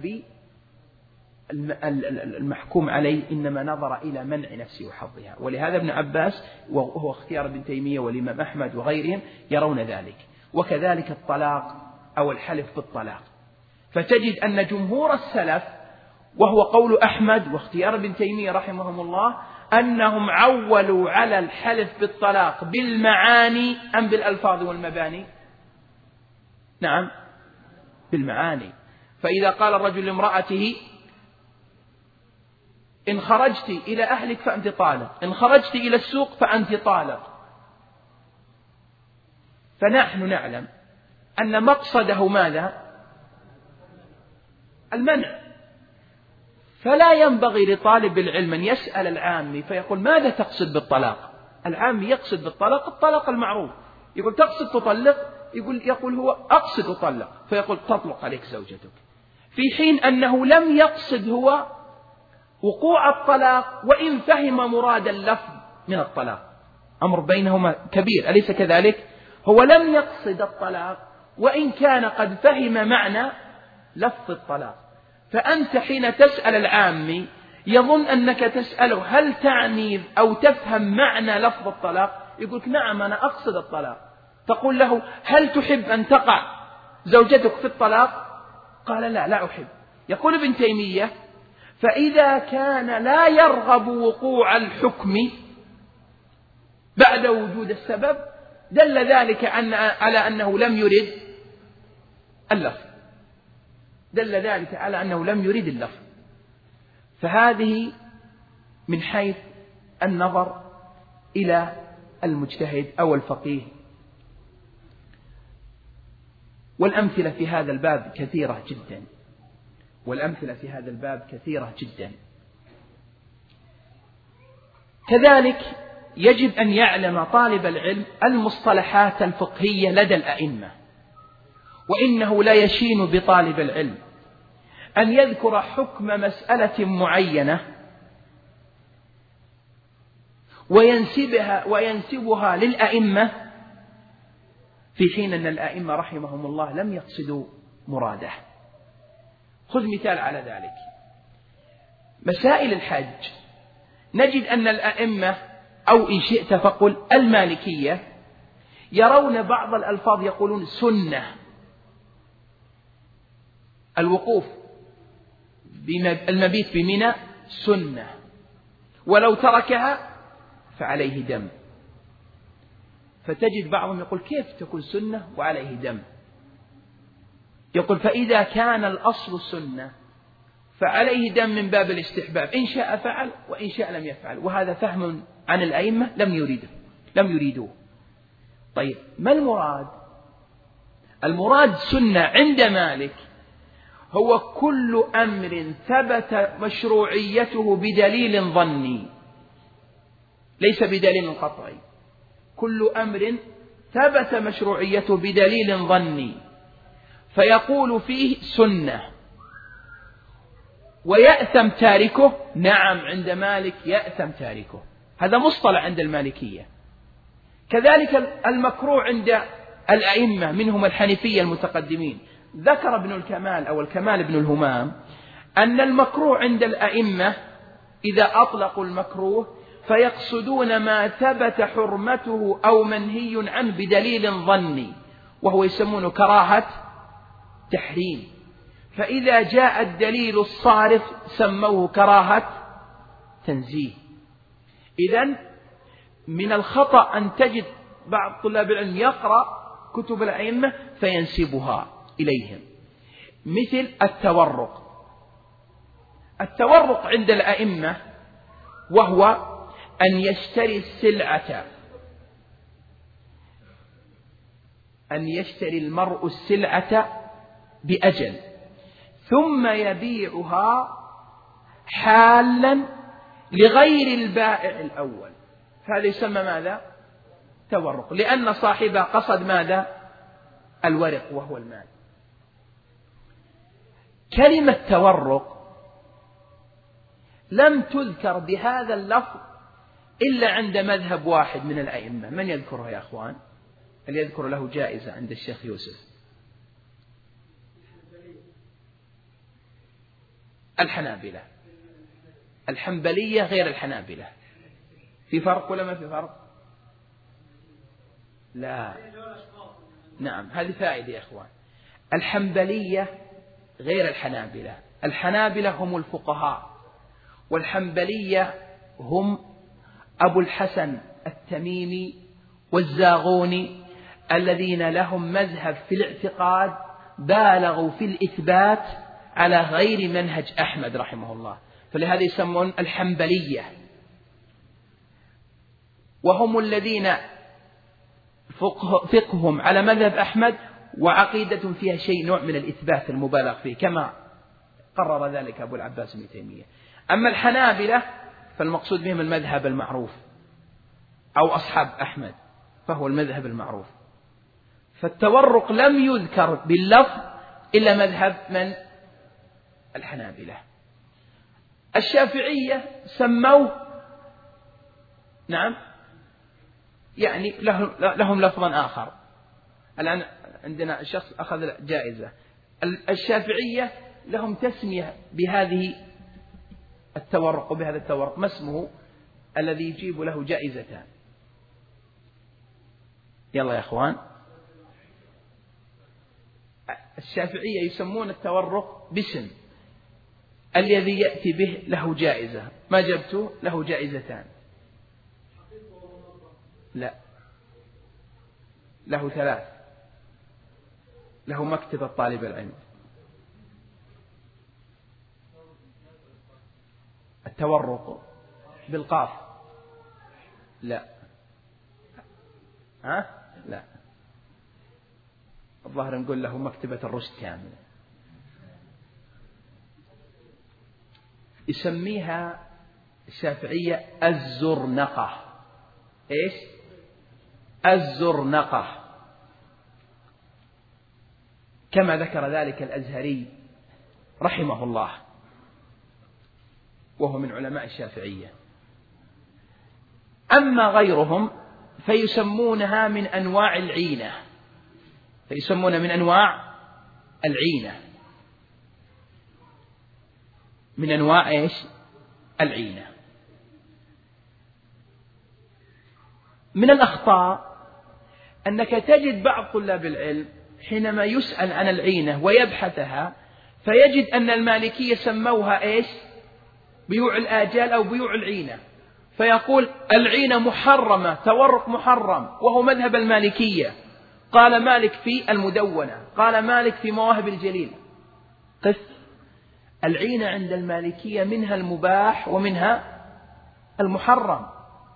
S2: بالمحكوم عليه، إنما نظر إلى منع نفسه وحظها. ولهذا ابن عباس وهو اختيار ابن تيمية والإمام أحمد وغيرهم يرون ذلك. وكذلك الطلاق أو الحلف بالطلاق، فتجد أن جمهور السلف وهو قول أحمد واختيار ابن تيمية رحمهم الله أنهم عولوا على الحلف بالطلاق بالمعاني أم بالألفاظ والمباني؟ نعم، بالمعاني. فإذا قال الرجل لامرأته إن خرجت إلى أهلك فأنت طالق، إن خرجت إلى السوق فأنت طالق، فنحن نعلم أن مقصده ماذا؟ المنع. فلا ينبغي لطالب العلم أن يسأل العامي فيقول ماذا تقصد بالطلاق؟ العامي يقصد بالطلاق الطلاق المعروف، يقول تقصد تطلق؟ يقول يقول هو أقصد أطلق، فيقول تطلق عليك زوجتك، في حين أنه لم يقصد هو وقوع الطلاق، وإن فهم مراد اللفظ من الطلاق. أمر بينهما كبير، أليس كذلك؟ هو لم يقصد الطلاق وإن كان قد فهم معنى لفظ الطلاق. فأنت حين تسأل العامي يظن أنك تسأله هل تعني أو تفهم معنى لفظ الطلاق؟ يقولك نعم أنا أقصد الطلاق. تقول له هل تحب أن تقع زوجتك في الطلاق؟ قال لا لا أحب. يقول ابن تيمية فإذا كان لا يرغب وقوع الحكم بعد وجود السبب دل ذلك أن على أنه لم يرد اللفظ، دل ذلك على أنه لم يرد اللفظ. فهذه من حيث النظر إلى المجتهد أو الفقيه. والأمثلة في هذا الباب كثيرة جدا، والأمثلة في هذا الباب كثيرة جدا. كذلك يجب أن يعلم طالب العلم المصطلحات الفقهية لدى الأئمة، وإنه لا يشين بطالب العلم أن يذكر حكم مسألة معينة وينسبها, وينسبها للأئمة في حين أن الأئمة رحمهم الله لم يقصدوا مراده. خذ مثال على ذلك، مسائل الحج نجد أن الأئمة أو إن شئت فقل المالكية يرون بعض الألفاظ يقولون سنة الوقوف المبيت بمنى سنة، ولو تركها فعليه دم. فتجد بعضهم يقول كيف تكون سنة وعليه دم؟ يقول فإذا كان الأصل السنة فعليه دم من باب الاستحباب، إن شاء فعل وإن شاء لم يفعل. وهذا فهم عن الأئمة لم يريده لم يريدوه. طيب ما المراد؟ المراد سنة عند مالك هو كل أمر ثبت مشروعيته بدليل ظني ليس بدليل قطعي، كل أمر ثبت مشروعيته بدليل ظني فيقول فيه سنة. ويأثم تاركه؟ نعم عند مالك يأثم تاركه، هذا مصطلح عند المالكية. كذلك المكروه عند الأئمة منهم الحنفية المتقدمين. ذكر ابن الكمال أو الكمال ابن الهمام أن المكروه عند الأئمة إذا أطلقوا المكروه فيقصدون ما ثبت حرمته أو منهي عنه بدليل ظني، وهو يسمونه كراهة تحريم. فإذا جاء الدليل الصارف سموه كراهة تنزيه. إذن من الخطأ أن تجد بعض طلاب العلم يقرأ كتب الأئمة فينسبها إليهم، مثل التورق. التورق عند الأئمة وهو أن يشتري السلعة أن يشتري المرء السلعة بأجل ثم يبيعها حالا لغير البائع الأول، هذا يسمى ماذا؟ تورق، لأن صاحبه قصد ماذا؟ الورق وهو المال. كلمة تورق لم تذكر بهذا اللفظ إلا عند مذهب واحد من الأئمة. من يذكره يا أخوان؟ هل يذكر له جائزة عند الشيخ يوسف؟ الحنابلة. الحنبلية غير الحنابلة. في فرق ولا ما في فرق؟ لا. نعم هذه فائدة يا أخوان. الحنبلية غير الحنابلة. الحنابلة هم الفقهاء والحنبلية هم أبو الحسن التميمي والزاغوني الذين لهم مذهب في الاعتقاد بالغوا في الإثبات على غير منهج أحمد رحمه الله، فلهذا يسمون الحنبلية، وهم الذين فقههم على مذهب أحمد وعقيدة فيها شيء نوع من الإثبات المبالغ فيه كما قرر ذلك أبو العباس ابن تيمية. أما الحنابلة فالمقصود بهم المذهب المعروف أو أصحاب أحمد، فهو المذهب المعروف، فالتورق لم يذكر باللفظ إلا مذهب من؟ الحنابلة. الشافعية سموه نعم يعني لهم لفظا آخر. الآن عندنا الشخص أخذ جائزة، الشافعية لهم تسمية بهذه التورق وبهذا التورق، ما اسمه الذي يجيب له جائزتان؟ يلا يا أخوان. الشافعية يسمون التورق باسم الذي يأتي به له جائزة، ما جبته له جائزتان؟ لا، له ثلاث، له مكتبة طالب العلم. التورق بالقاف؟ لا. ها؟ لا، الظاهر نقول له مكتبة الرشد كاملة. يسميها الشافعية الزرنقة. إيش؟ الزرنقة، كما ذكر ذلك الأزهري رحمه الله وهو من علماء الشافعية. أما غيرهم فيسمونها من أنواع العينة، فيسمون من أنواع العينة، من أنواع إيش؟ العينة. من الأخطاء أنك تجد بعض طلاب العلم حينما يسأل عن العينة ويبحثها فيجد أن المالكية سموها إيش؟ بيوع الآجال أو بيوع العينة، فيقول العينة محرمة، تورق محرم، وهو مذهب المالكية. قال مالك في المدونة، قال مالك في مواهب الجليل. قف، العينة عند المالكية منها المباح ومنها المحرم،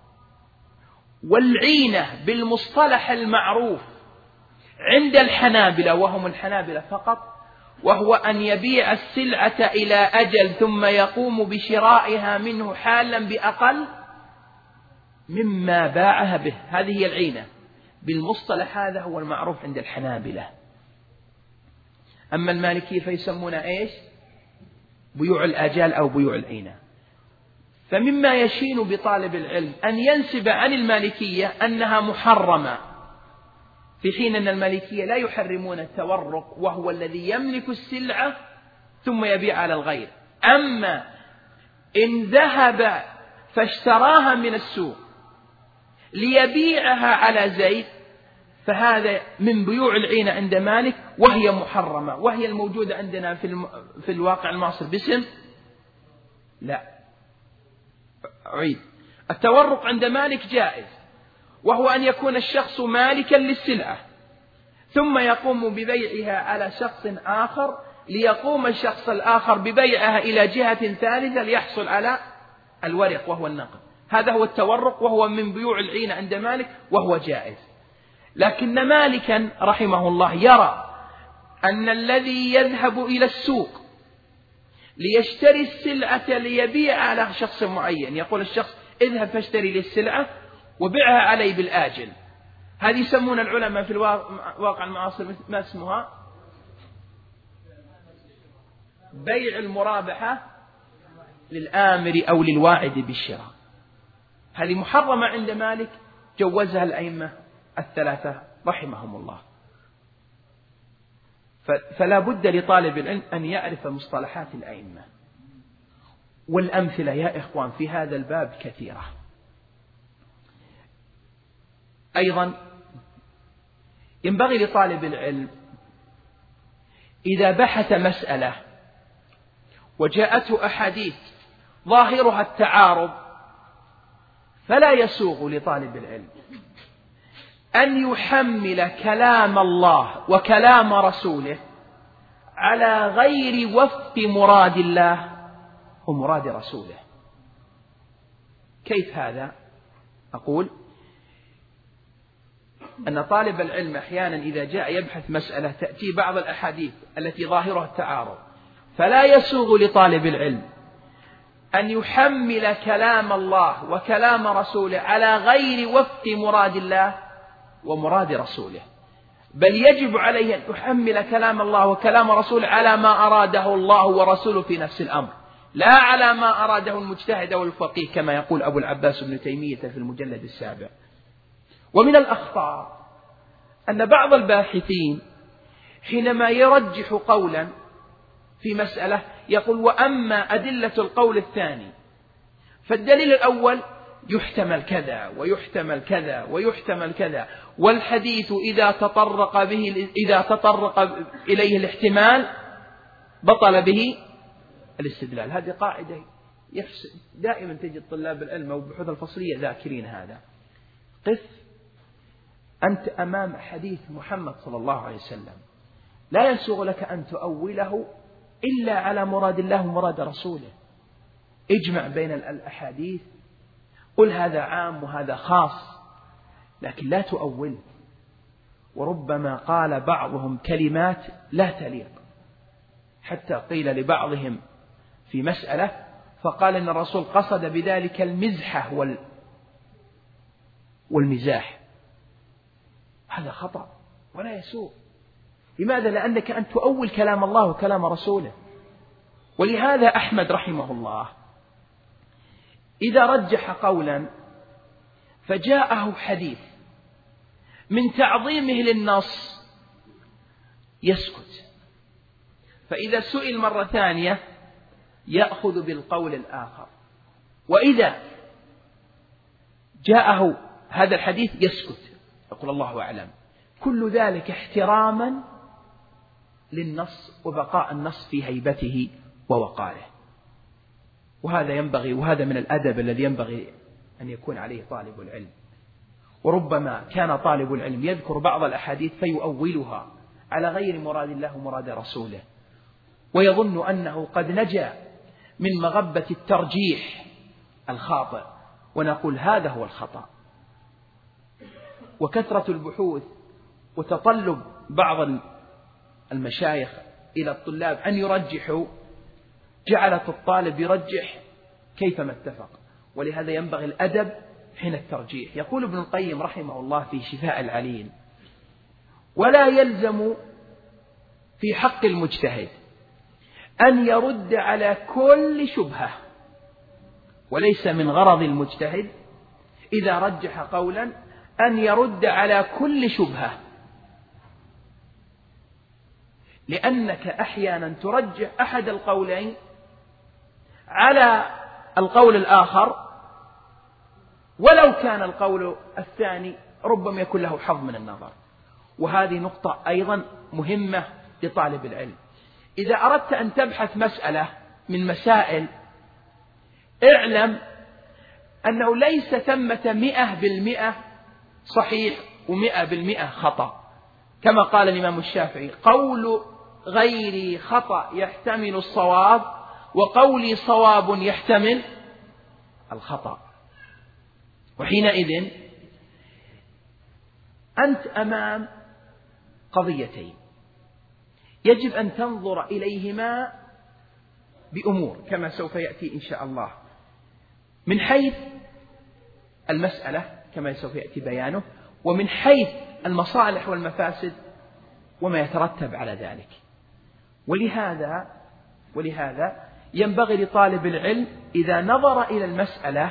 S2: والعينة بالمصطلح المعروف عند الحنابلة وهم الحنابلة فقط، وهو أن يبيع السلعة إلى أجل ثم يقوم بشرائها منه حالا بأقل مما باعها به، هذه هي العينة بالمصطلح، هذا هو المعروف عند الحنابلة. أما المالكية فيسمون إيش؟ بيوع الآجال أو بيوع العينة. فمما يشين بطالب العلم أن ينسب عن المالكية أنها محرمة، في حين أن المالكية لا يحرمون التورق وهو الذي يملك السلعة ثم يبيع على الغير. أما إن ذهب فاشتراها من السوق ليبيعها على زيد فهذا من بيوع العينة عند مالك، وهي محرمة، وهي الموجودة عندنا في, الم... في الواقع المعاصر باسم لا أعيد. التورق عند مالك جائز، وهو أن يكون الشخص مالكا للسلعة ثم يقوم ببيعها على شخص آخر ليقوم الشخص الآخر ببيعها إلى جهة ثالثة ليحصل على الورق وهو النقد. هذا هو التورق، وهو من بيوع العينة عند مالك وهو جائز. لكن مالكا رحمه الله يرى أن الذي يذهب إلى السوق ليشتري السلعة ليبيع على شخص معين، يقول الشخص اذهب فاشتري لي السلعة وبيعها علي بالآجل، هذه يسمون العلماء في الواقع المعاصر ما اسمها؟ بيع المرابحة للآمر أو للواعد بالشراء. هذه محرمة عند مالك، جوزها الأئمة الثلاثة رحمهم الله. فلا بد لطالب العلم أن يعرف مصطلحات الأئمة، والأمثلة يا إخوان في هذا الباب كثيرة. أيضا ينبغي لطالب العلم إذا بحث مسألة وجاءته أحاديث ظاهرها التعارض فلا يسوغ لطالب العلم أن يحمل كلام الله وكلام رسوله على غير وفق مراد الله ومراد رسوله. كيف هذا؟ أقول أن طالب العلم أحيانا إذا جاء يبحث مسألة تأتي بعض الأحاديث التي ظاهرها التعارض، فلا يسوغ لطالب العلم أن يحمل كلام الله وكلام رسوله على غير وفق مراد الله ومراد رسوله، بل يجب عليه أن يحمل كلام الله وكلام رسوله على ما أراده الله ورسوله في نفس الأمر، لا على ما أراده المجتهد والفقيه كما يقول أبو العباس ابن تيمية في المجلد السابع. ومن الأخطاء أن بعض الباحثين حينما يرجح قولا في مسألة يقول وأما أدلة القول الثاني، فالدليل الأول يحتمل كذا ويحتمل كذا ويحتمل كذا، والحديث إذا تطرق به إذا تطرق إليه الاحتمال بطل به الاستدلال. هذه قاعدة دائما تجد طلاب العلم والبحوث الفصلية ذاكرين هذا. قف أنت أمام حديث محمد صلى الله عليه وسلم، لا يسوغ لك أن تؤوله إلا على مراد الله ومراد رسوله. اجمع بين الأحاديث، قل هذا عام وهذا خاص، لكن لا تؤول. وربما قال بعضهم كلمات لا تليق، حتى قيل لبعضهم في مسألة فقال إن الرسول قصد بذلك المزحة وال والمزاح. هذا خطأ ولا يسوء. لماذا؟ لأنك أن تؤول كلام الله وكلام رسوله. ولهذا أحمد رحمه الله إذا رجح قولا فجاءه حديث من تعظيمه للنص يسكت، فإذا سئل مرة ثانية يأخذ بالقول الآخر، وإذا جاءه هذا الحديث يسكت يقول الله أعلم. كل ذلك احتراما للنص وبقاء النص في هيبته ووقاره. وهذا ينبغي، وهذا من الأدب الذي ينبغي أن يكون عليه طالب العلم. وربما كان طالب العلم يذكر بعض الأحاديث فيؤولها على غير مراد الله ومراد رسوله، ويظن أنه قد نجا من مغبة الترجيح الخاطئ، ونقول هذا هو الخطأ. وكثرة البحوث وتطلب بعض المشايخ إلى الطلاب أن يرجحوا جعلت الطالب يرجح كيفما اتفق، ولهذا ينبغي الأدب حين الترجيح. يقول ابن القيم رحمه الله في شفاء العليل: ولا يلزم في حق المجتهد أن يرد على كل شبهة، وليس من غرض المجتهد إذا رجح قولا أن يرد على كل شبهة، لأنك أحيانا ترجح أحد القولين على القول الآخر، ولو كان القول الثاني ربما يكون له حظ من النظر. وهذه نقطة أيضا مهمة لطالب العلم. إذا أردت أن تبحث مسألة من مسائل، اعلم أنه ليس ثمة مئة بالمئة صحيح ومئة بالمئة خطأ، كما قال الإمام الشافعي: قول غيري خطأ يحتمل الصواب، وقولي صواب يحتمل الخطأ. وحينئذ أنت أمام قضيتين يجب أن تنظر إليهما بأمور كما سوف يأتي إن شاء الله، من حيث المسألة كما سوف يأتي بيانه، ومن حيث المصالح والمفاسد وما يترتب على ذلك. ولهذا ولهذا ينبغي لطالب العلم إذا نظر إلى المسألة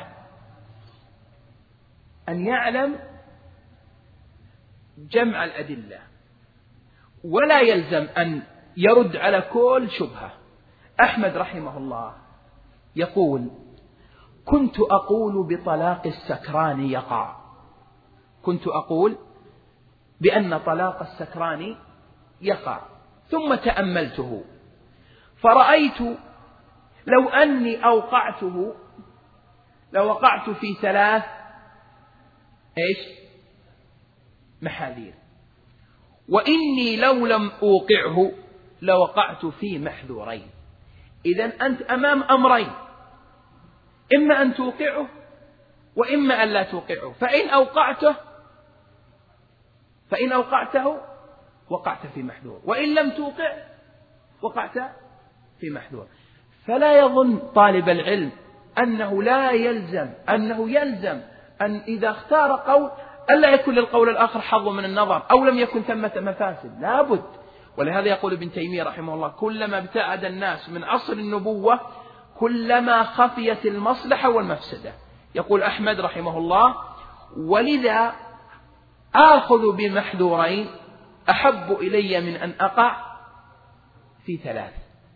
S2: أن يعلم جمع الأدلة، ولا يلزم أن يرد على كل شبهة. أحمد رحمه الله يقول: كنت أقول بطلاق السكران يقع، كنت أقول بأن طلاق السكران يقع، ثم تأملته فرأيت لو أني أوقعته لو وقعت في ثلاث إيش؟ محاذير. وإني لو لم أوقعه لوقعت في محذورين. إذن أنت أمام أمرين، إما أن توقعه وإما أن لا توقعه. فإن أوقعته فإن أوقعته وقعت في محذور، وإن لم توقع وقعت في محذور. فلا يظن طالب العلم أنه لا يلزم أنه يلزم أن إذا اختار قول ألا يكون للقول الآخر حظ من النظر أو لم يكن ثمة مفاسد، لابد. ولهذا يقول ابن تيمية رحمه الله: كلما ابتعد الناس من عصر النبوة كلما خفيت المصلحة والمفسدة. يقول أحمد رحمه الله: ولذا آخذ بمحذورين أحب إلي من أن أقع في ثلاث.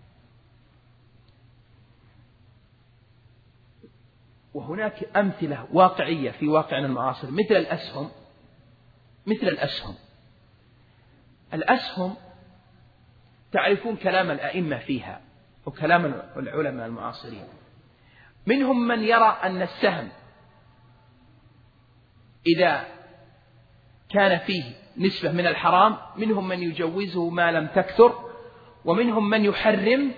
S2: وهناك أمثلة واقعية في واقعنا المعاصر مثل الأسهم مثل الأسهم الأسهم تعرفون كلام الأئمة فيها وكلام العلماء المعاصرين. منهم من يرى أن السهم إذا كان فيه نسبة من الحرام، منهم من يجوزه ما لم تكثر، ومنهم من يحرم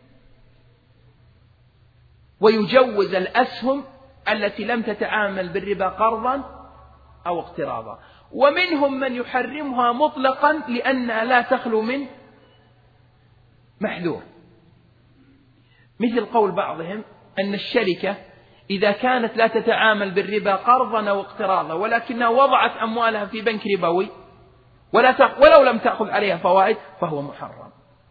S2: ويجوز الأسهم التي لم تتعامل بالربا قرضا أو اقتراضا، ومنهم من يحرمها مطلقا لأنها لا تخلو من محذور. مثل قول بعضهم أن الشركة إذا كانت لا تتعامل بالربا قرضا أو اقتراضا ولكنها وضعت أموالها في بنك ربوي ولا ولو لم تأخذ عليها فوائد فهو محرم.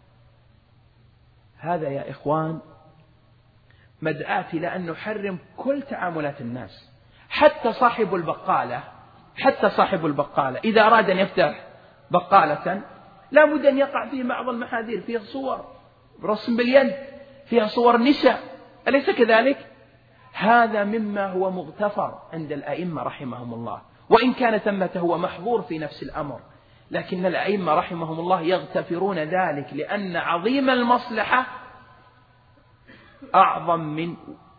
S2: هذا يا إخوان مدعاة إلى أن نحرم كل تعاملات الناس، حتى صاحب البقالة حتى صاحب البقالة إذا أراد أن يفتح بقالة لا بد أن يقع فيه بعض المحاذير، فيها صور رسم باليد، فيها صور نساء، أليس كذلك؟ هذا مما هو مغتفر عند الأئمة رحمهم الله، وإن كان ثمة هو محظور في نفس الأمر، لكن الأئمة رحمهم الله يغتفرون ذلك لأن عظيم المصلحة أعظم من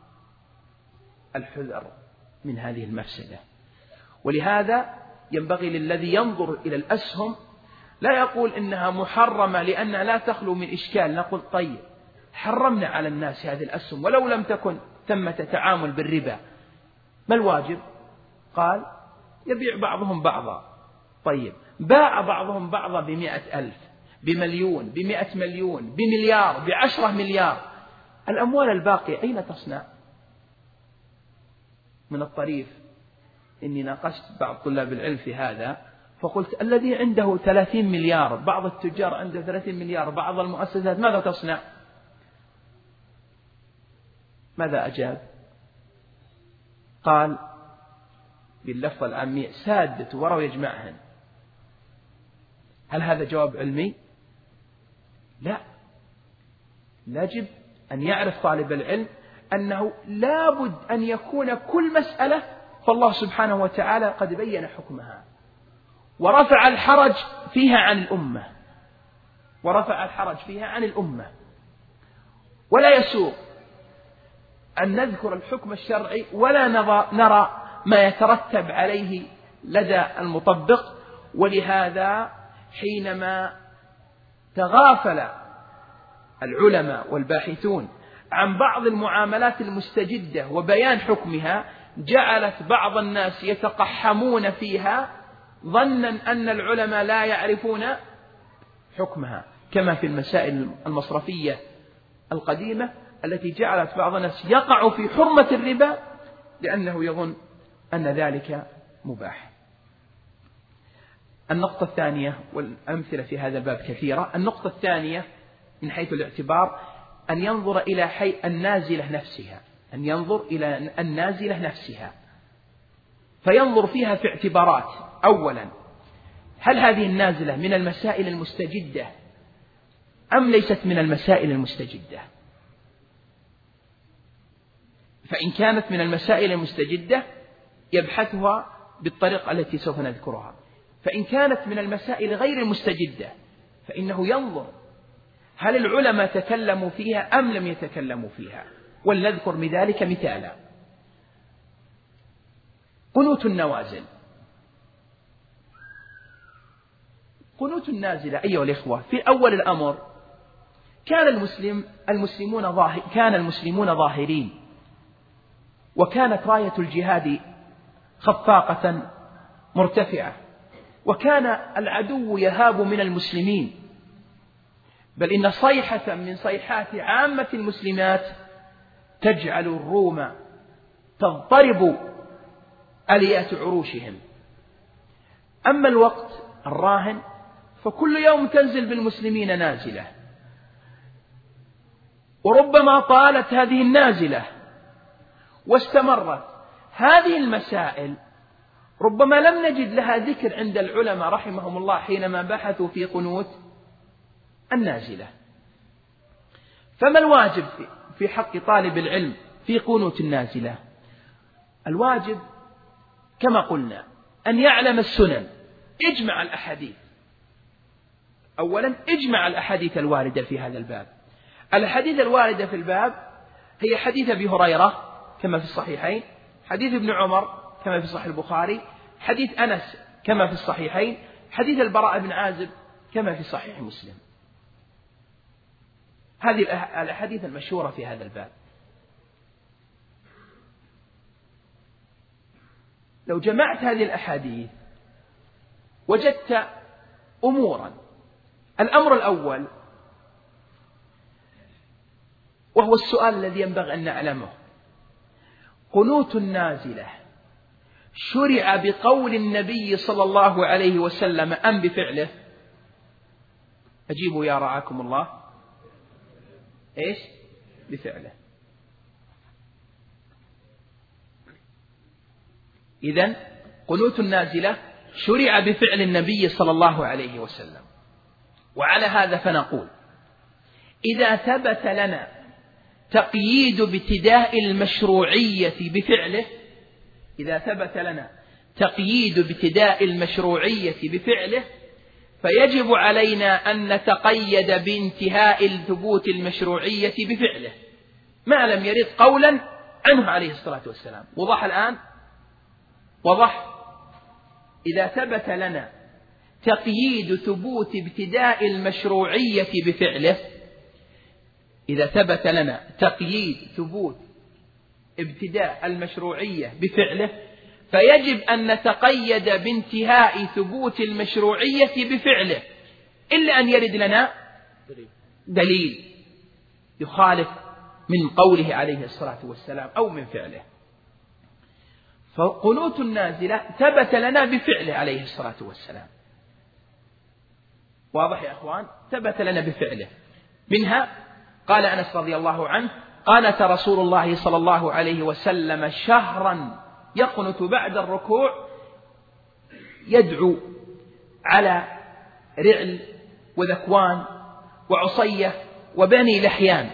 S2: الحذر من هذه المفسدة. ولهذا ينبغي للذي ينظر إلى الأسهم لا يقول إنها محرمة لأنها لا تخلو من إشكال، نقول طيب حرمنا على الناس هذه الأسهم ولو لم تكن ثمة تعامل بالربا، ما الواجب؟ قال يبيع بعضهم بعضا. طيب باع بعضهم بعضا بمئة ألف، بمليون، بمئة مليون، بمليار، بعشرة مليار، الأموال الباقية أين تصنع؟ من الطريف إني ناقشت بعض طلاب العلم في هذا فقلت الذي عنده ثلاثين مليار، بعض التجار عنده ثلاثين مليار، بعض المؤسسات، ماذا تصنع؟ ماذا أجاب؟ قال باللفظة العامية سادة ورا ويجمعهن. هل هذا جواب علمي؟ لا. يجب أن يعرف طالب العلم أنه لابد أن يكون كل مسألة فالله سبحانه وتعالى قد بين حكمها ورفع الحرج فيها عن الأمة ورفع الحرج فيها عن الأمة ولا يسوغ أن نذكر الحكم الشرعي ولا نرى ما يترتب عليه لدى المطبق. ولهذا حينما تغافل العلماء والباحثون عن بعض المعاملات المستجدة وبيان حكمها جعلت بعض الناس يتقحمون فيها ظنا أن العلماء لا يعرفون حكمها، كما في المسائل المصرفية القديمة التي جعلت بعض الناس يقع في حرمة الربا لأنه يظن أن ذلك مباح. النقطة الثانية، والأمثلة في هذا الباب كثيرة، النقطة الثانية من حيث الاعتبار أن ينظر إلى حي النازلة نفسها أن ينظر إلى النازلة نفسها فينظر فيها في اعتبارات. أولا، هل هذه النازلة من المسائل المستجدة أم ليست من المسائل المستجدة؟ فإن كانت من المسائل المستجدة يبحثها بالطريقة التي سوف نذكرها، فإن كانت من المسائل غير المستجدة فإنه ينظر هل العلماء تكلموا فيها أم لم يتكلموا فيها. ولنذكر بذلك مثالا: قنوت النوازل قنوت النازلة أيها الإخوة في أول الأمر كان المسلم المسلمون ظاهر كان المسلمون ظاهرين، وكانت راية الجهاد خفاقة مرتفعة، وكان العدو يهاب من المسلمين، بل إن صيحة من صيحات عامة المسلمات تجعل الروم تضطرب أليات عروشهم. أما الوقت الراهن فكل يوم تنزل بالمسلمين نازلة، وربما طالت هذه النازلة واستمرت. هذه المسائل ربما لم نجد لها ذكر عند العلماء رحمهم الله حينما بحثوا في قنوت النازلة. فما الواجب في حق طالب العلم في قنوت النازلة؟ الواجب كما قلنا أن يعلم السنن، اجمع الأحاديث. أولا اجمع الأحاديث الواردة في هذا الباب. الأحاديث الواردة في الباب هي حديث أبي هريرة كما في الصحيحين، حديث ابن عمر كما في صحيح البخاري، حديث أنس كما في الصحيحين، حديث البراء بن عازب كما في صحيح مسلم. هذه الأحاديث المشهورة في هذا الباب. لو جمعت هذه الأحاديث وجدت أمورا. الأمر الأول وهو السؤال الذي ينبغي أن نعلمه: قنوت النازلة شرع بقول النبي صلى الله عليه وسلم أم بفعله؟ أجيبوا يا رعاكم الله. إيش؟ بفعله. إذن قنوت النازلة شرع بفعل النبي صلى الله عليه وسلم. وعلى هذا فنقول: إذا ثبت لنا تقييد بابتداء المشروعية بفعله، إذا ثبت لنا تقييد بابتداء المشروعية بفعله، فيجب علينا أن نتقيد بانتهاء ثبوت المشروعية بفعله ما لم يرد قولا عنه عليه الصلاة والسلام. وضح الآن؟ وضح. إذا ثبت لنا تقييد ثبوت ابتداء المشروعية بفعله، إذا ثبت لنا تقييد ثبوت ابتداء المشروعية بفعله، فيجب أن نتقيد بانتهاء ثبوت المشروعية بفعله، إلا أن يرد لنا دليل يخالف من قوله عليه الصلاة والسلام أو من فعله. فقنوت النازلة ثبت لنا بفعله عليه الصلاة والسلام. واضح يا أخوان؟ ثبت لنا بفعله. منها قال أنس رضي الله عنه: قانت رسول الله صلى الله عليه وسلم شهرا يقنت بعد الركوع يدعو على رعل وذكوان وعصية وبني لحيان.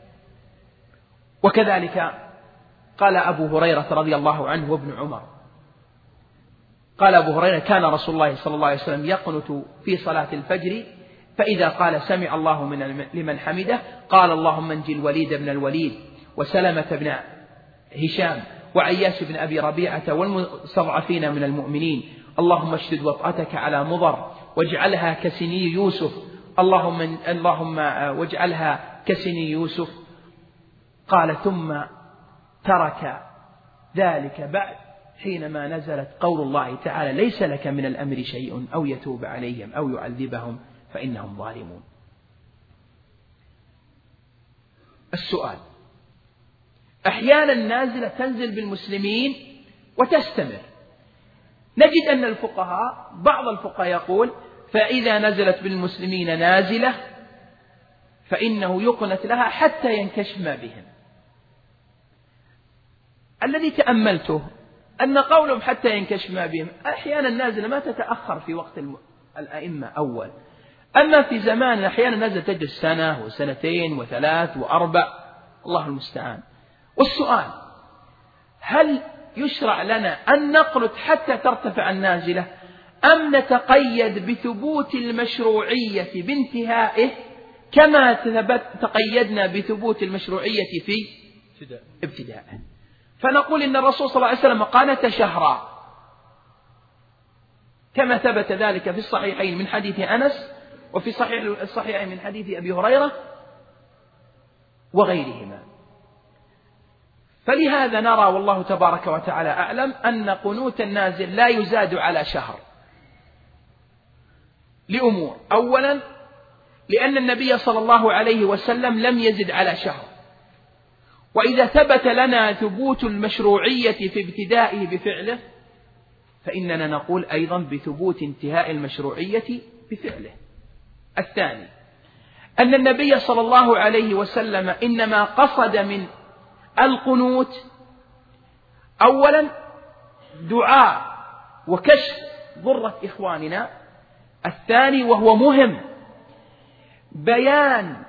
S2: وكذلك قال أبو هريرة رضي الله عنه وابن عمر، قال أبو هريرة: كان رسول الله صلى الله عليه وسلم يقنت في صلاة الفجر، فإذا قال سمع الله من لمن حمده قال اللهم انجي الوليد بن الوليد وسلمة بن هشام وعياش بن أبي ربيعة والمستضعفين من المؤمنين، اللهم اشدد وطأتك على مضر واجعلها كسني يوسف، اللهم اللهم واجعلها كسني يوسف. قال: ثم ترك ذلك بعد حينما نزلت قول الله تعالى: ليس لك من الأمر شيء أو يتوب عليهم أو يعذبهم فإنهم ظالمون. السؤال: أحيانا نازلة تنزل بالمسلمين وتستمر. نجد أن الفقهاء بعض الفقهاء يقول: فإذا نزلت بالمسلمين نازلة فإنه يقنت لها حتى ينكشف ما بهم. الذي تأملته أن قولهم حتى ينكشف ما بهم أحيانا النازلة ما تتأخر في وقت الأئمة أول، أما في زمان أحيانا نزل تجلس سنة وسنتين وثلاث وأربع، الله المستعان. والسؤال: هل يشرع لنا أن نقنت حتى ترتفع النازلة أم نتقيد بثبوت المشروعية بانتهائه كما تقيدنا بثبوت المشروعية في ابتداءه؟ فنقول إن الرسول صلى الله عليه وسلم قانت شهرا كما ثبت ذلك في الصحيحين من حديث أنس، وفي صحيح الصحيحين من حديث أبي هريرة وغيرهما. فلهذا نرى والله تبارك وتعالى أعلم أن قنوت النازل لا يزاد على شهر لأمور. أولا لأن النبي صلى الله عليه وسلم لم يزد على شهر، وإذا ثبت لنا ثبوت المشروعية في ابتدائه بفعله فإننا نقول أيضا بثبوت انتهاء المشروعية بفعله. الثاني أن النبي صلى الله عليه وسلم إنما قصد من القنوت أولا دعاء وكشف ضرة إخواننا. الثاني وهو مهم بيان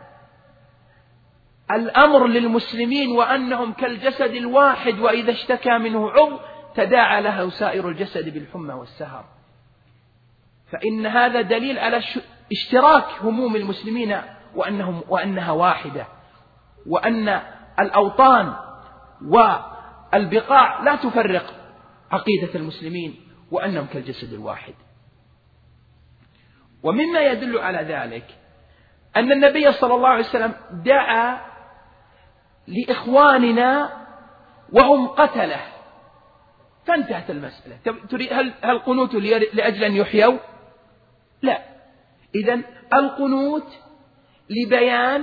S2: الأمر للمسلمين وأنهم كالجسد الواحد، وإذا اشتكى منه عضو تداعى له سائر الجسد بالحمى والسهر. فإن هذا دليل على اشتراك هموم المسلمين وأنهم وأنها واحدة، وأن الأوطان والبقاع لا تفرق عقيدة المسلمين، وأنهم كالجسد الواحد. ومما يدل على ذلك أن النبي صلى الله عليه وسلم دعا لإخواننا وهم قتله، فانتهت المسألة. هل هل قنوت لأجل أن يحيوا؟ لا. إذن القنوت لبيان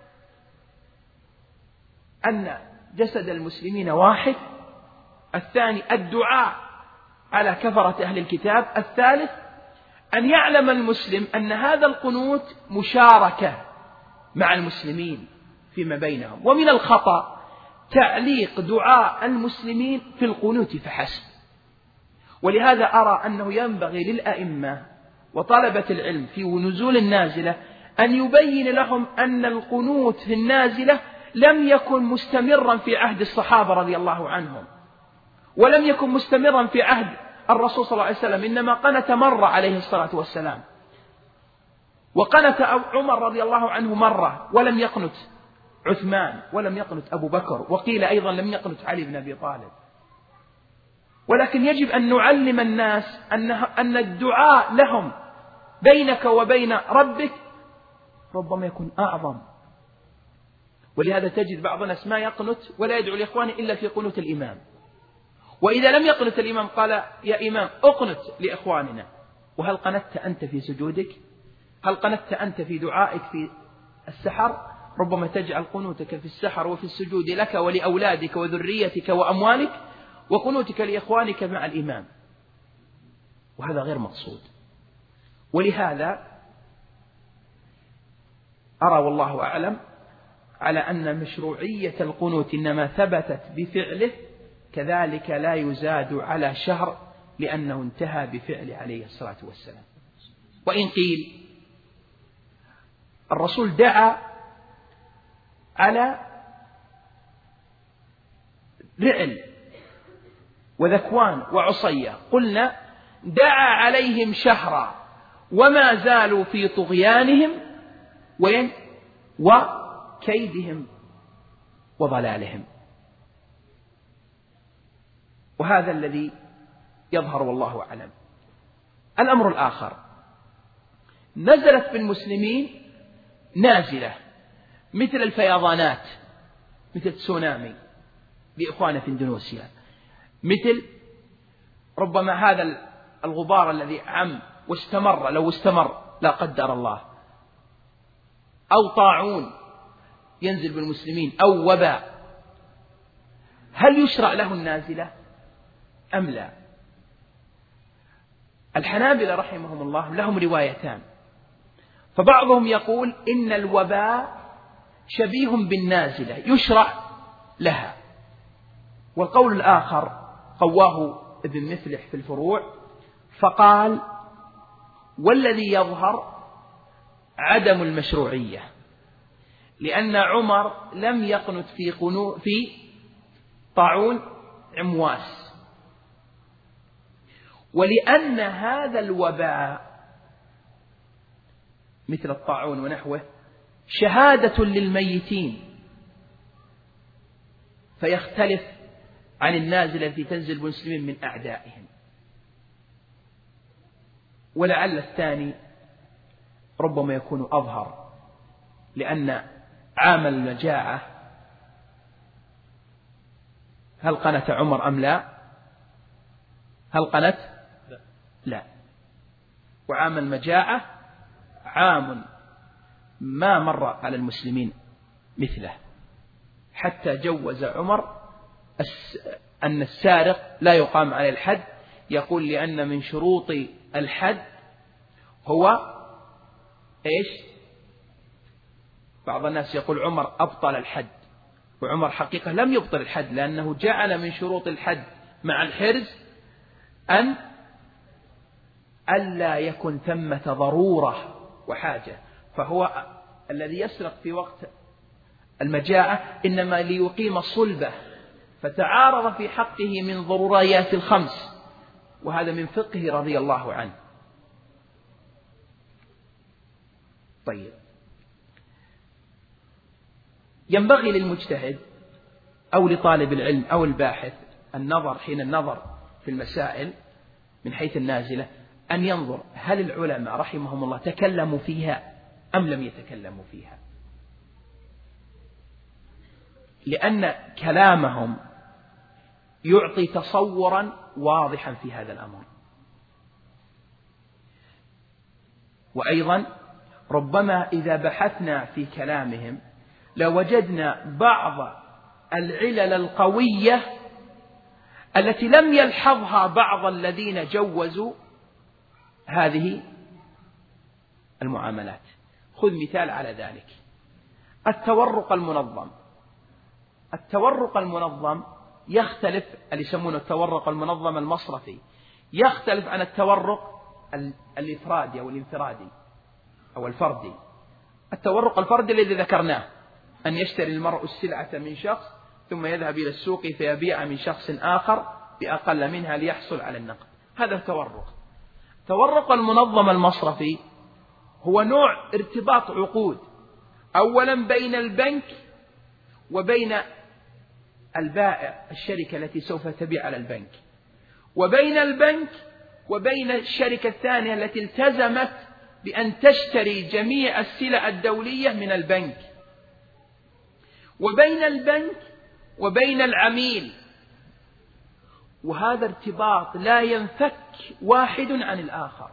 S2: أن جسد المسلمين واحد. الثاني الدعاء على كفرة أهل الكتاب. الثالث أن يعلم المسلم أن هذا القنوت مشاركة مع المسلمين فيما بينهم، ومن الخطأ تعليق دعاء المسلمين في القنوت فحسب. ولهذا أرى أنه ينبغي للأئمة وطلبة العلم في نزول النازلة أن يبين لهم أن القنوت في النازلة لم يكن مستمرا في عهد الصحابة رضي الله عنهم، ولم يكن مستمرا في عهد الرسول صلى الله عليه وسلم، إنما قنت مرة عليه الصلاة والسلام، وقنت عمر رضي الله عنه مرة، ولم يقنت عثمان، ولم يقنت أبو بكر، وقيل أيضا لم يقنت علي بن أبي طالب. ولكن يجب أن نعلم الناس أن الدعاء لهم بينك وبين ربك ربما يكون أعظم. ولهذا تجد بعض الناس ما يقنت ولا يدعو لإخوانه إلا في قنوت الإمام، وإذا لم يقنت الإمام قال يا إمام أقنت لإخواننا. وهل قنت أنت في سجودك؟ هل قنت أنت في دعائك في السحر؟ ربما تجعل قنوتك في السحر وفي السجود لك ولأولادك وذريتك وأموالك، وقنوتك لإخوانك مع الإمام، وهذا غير مقصود. ولهذا أرى والله أعلم على أن مشروعية القنوت إنما ثبتت بفعله، كذلك لا يزاد على شهر لأنه انتهى بفعل عليه الصلاة والسلام. وإن قيل الرسول دعا على رعل وذكوان وعصية، قلنا دعا عليهم شهرا وما زالوا في طغيانهم وين وكيدهم وضلالهم. وهذا الذي يظهر والله أعلم. الأمر الآخر، نزلت بالمسلمين نازلة مثل الفيضانات، مثل تسونامي لإخواننا في إندونيسيا، مثل ربما هذا الغبار الذي عم واستمر، لو استمر لا قدر الله، أو طاعون ينزل بالمسلمين، أو وباء. هل يشرع له النازلة أم لا؟ الحنابلة رحمهم الله لهم روايتان، فبعضهم يقول إن الوباء شبيه بالنازلة يشرع لها، والقول الآخر قواه ابن مفلح في الفروع فقال والذي يظهر عدم المشروعية، لأن عمر لم يقنت في قنو في طاعون عمواس، ولأن هذا الوباء مثل الطاعون ونحوه شهادة للميتين، فيختلف عن النازلة التي تنزل بالمسلمين من أعدائهم. ولعل الثاني ربما يكون أظهر، لأن عام المجاعة هل قنت عمر أم لا؟ هل قنت؟ لا. وعام المجاعة عام ما مر على المسلمين مثله، حتى جوز عمر أن السارق لا يقام عليه الحد، يقول لأن من شروط الحد هو إيش؟ بعض الناس يقول عمر أبطل الحد، وعمر حقيقة لم يبطل الحد، لأنه جعل من شروط الحد مع الحرز أن ألا يكن ثمة ضرورة وحاجة، فهو الذي يسرق في وقت المجاعة إنما ليقيم صلبه، فتعارض في حقه من ضروريات الخمس، وهذا من فقه رضي الله عنه. طيب، ينبغي للمجتهد أو لطالب العلم أو الباحث النظر حين النظر في المسائل من حيث النازلة أن ينظر هل العلماء رحمهم الله تكلموا فيها أم لم يتكلموا فيها، لأن كلامهم يعطي تصورا واضحا في هذا الأمر. وأيضا ربما إذا بحثنا في كلامهم لوجدنا بعض العلل القوية التي لم يلحظها بعض الذين جوزوا هذه المعاملات. خذ مثال على ذلك: التورق المنظم. التورق المنظم يختلف، اللي يسمونه التورق المنظم المصرفي، يختلف عن التورق الإفرادي أو الانفرادي أو الفردي. التورق الفردي الذي ذكرناه، أن يشتري المرء السلعة من شخص ثم يذهب إلى السوق فيبيع من شخص آخر بأقل منها ليحصل على النقد، هذا التورق. التورق المنظم المصرفي هو نوع ارتباط عقود، أولا بين البنك وبين البائع الشركة التي سوف تبيع على البنك، وبين البنك وبين الشركة الثانية التي التزمت بأن تشتري جميع السلع الدولية من البنك، وبين البنك وبين العميل، وهذا ارتباط لا ينفك واحد عن الآخر.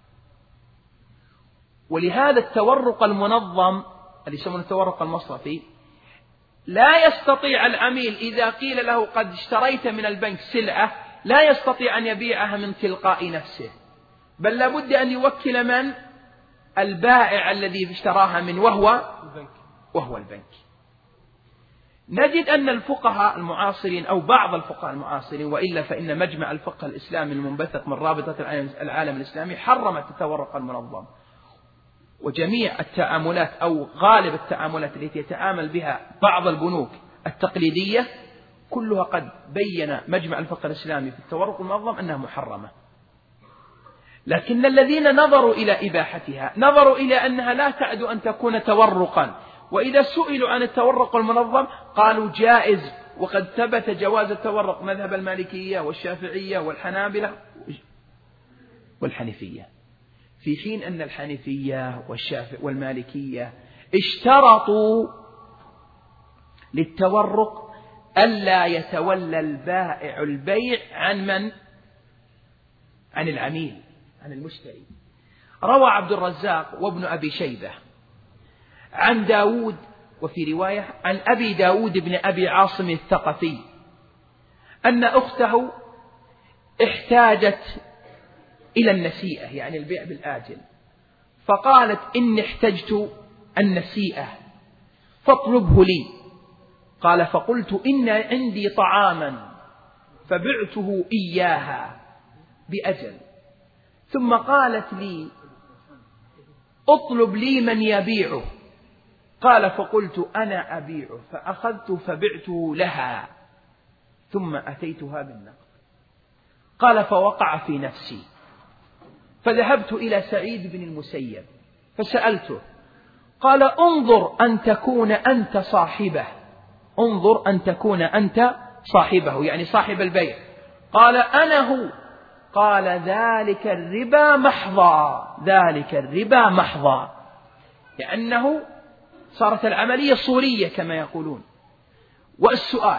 S2: ولهذا التورق المنظم اللي يسمونه التورق المصرفي لا يستطيع العميل إذا قيل له قد اشتريت من البنك سلعة لا يستطيع أن يبيعها من تلقاء نفسه، بل لابد أن يوكل من؟ البائع الذي اشتراها من وهو وهو البنك. نجد أن الفقهاء المعاصرين أو بعض الفقهاء المعاصرين، وإلا فإن مجمع الفقه الإسلامي المنبثق من رابطة العالم الإسلامي حرمت التورق المنظم، وجميع التعاملات أو غالب التعاملات التي يتعامل بها بعض البنوك التقليدية كلها قد بين مجمع الفقه الإسلامي في التورق المنظم أنها محرمة. لكن الذين نظروا إلى إباحتها نظروا إلى أنها لا تعد أن تكون تورقا، وإذا سئلوا عن التورق المنظم قالوا جائز، وقد ثبت جواز التورق مذهب المالكية والشافعية والحنابلة والحنفية، في حين أن الحنفية والشافعية والمالكية اشترطوا للتورق ألا يتولى البائع البيع عن من؟ عن العميل، عن المشتري. روى عبد الرزاق وابن أبي شيبة عن داود، وفي رواية عن أبي داود بن أبي عاصم الثقفي، أن أخته احتاجت إلى النسيئة، يعني البيع بالآجل، فقالت إني احتجت النسيئة فاطلبه لي. قال فقلت إن عندي طعاما فبعته إياها بأجل، ثم قالت لي اطلب لي من يبيعه. قال فقلت أنا أبيعه، فأخذت فبعته لها ثم أتيتها بالنقد. قال فوقع في نفسي، فذهبت إلى سعيد بن المسيب فسألته، قال انظر أن تكون أنت صاحبه، انظر أن تكون أنت صاحبه، يعني صاحب البيع. قال أنا هو. قال ذلك الربا محضا، ذلك الربا محضا، لأنه صارت العملية صورية كما يقولون. والسؤال: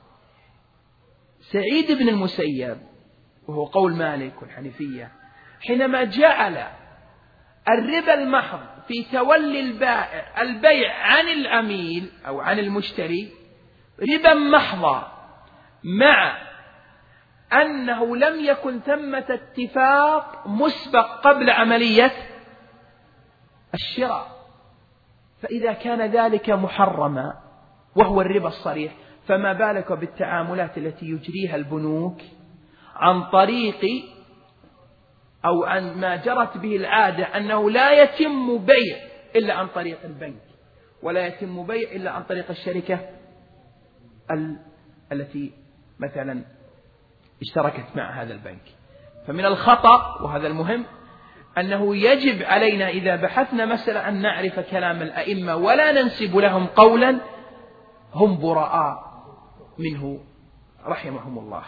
S2: سعيد بن المسيب وهو قول مالك والحنفية حينما جعل الربا المحض في تولي البائع البيع عن العميل أو عن المشتري ربا محضا، مع أنه لم يكن ثمة اتفاق مسبق قبل عملية الشراء، فإذا كان ذلك محرما وهو الربا الصريح، فما بالك بالتعاملات التي يجريها البنوك عن طريق أو عن ما جرت به العادة أنه لا يتم بيع إلا عن طريق البنك، ولا يتم بيع إلا عن طريق الشركة ال... التي مثلا اشتركت مع هذا البنك. فمن الخطأ، وهذا المهم، أنه يجب علينا إذا بحثنا مسألة أن نعرف كلام الأئمة ولا ننسب لهم قولا هم براء منه رحمهم الله.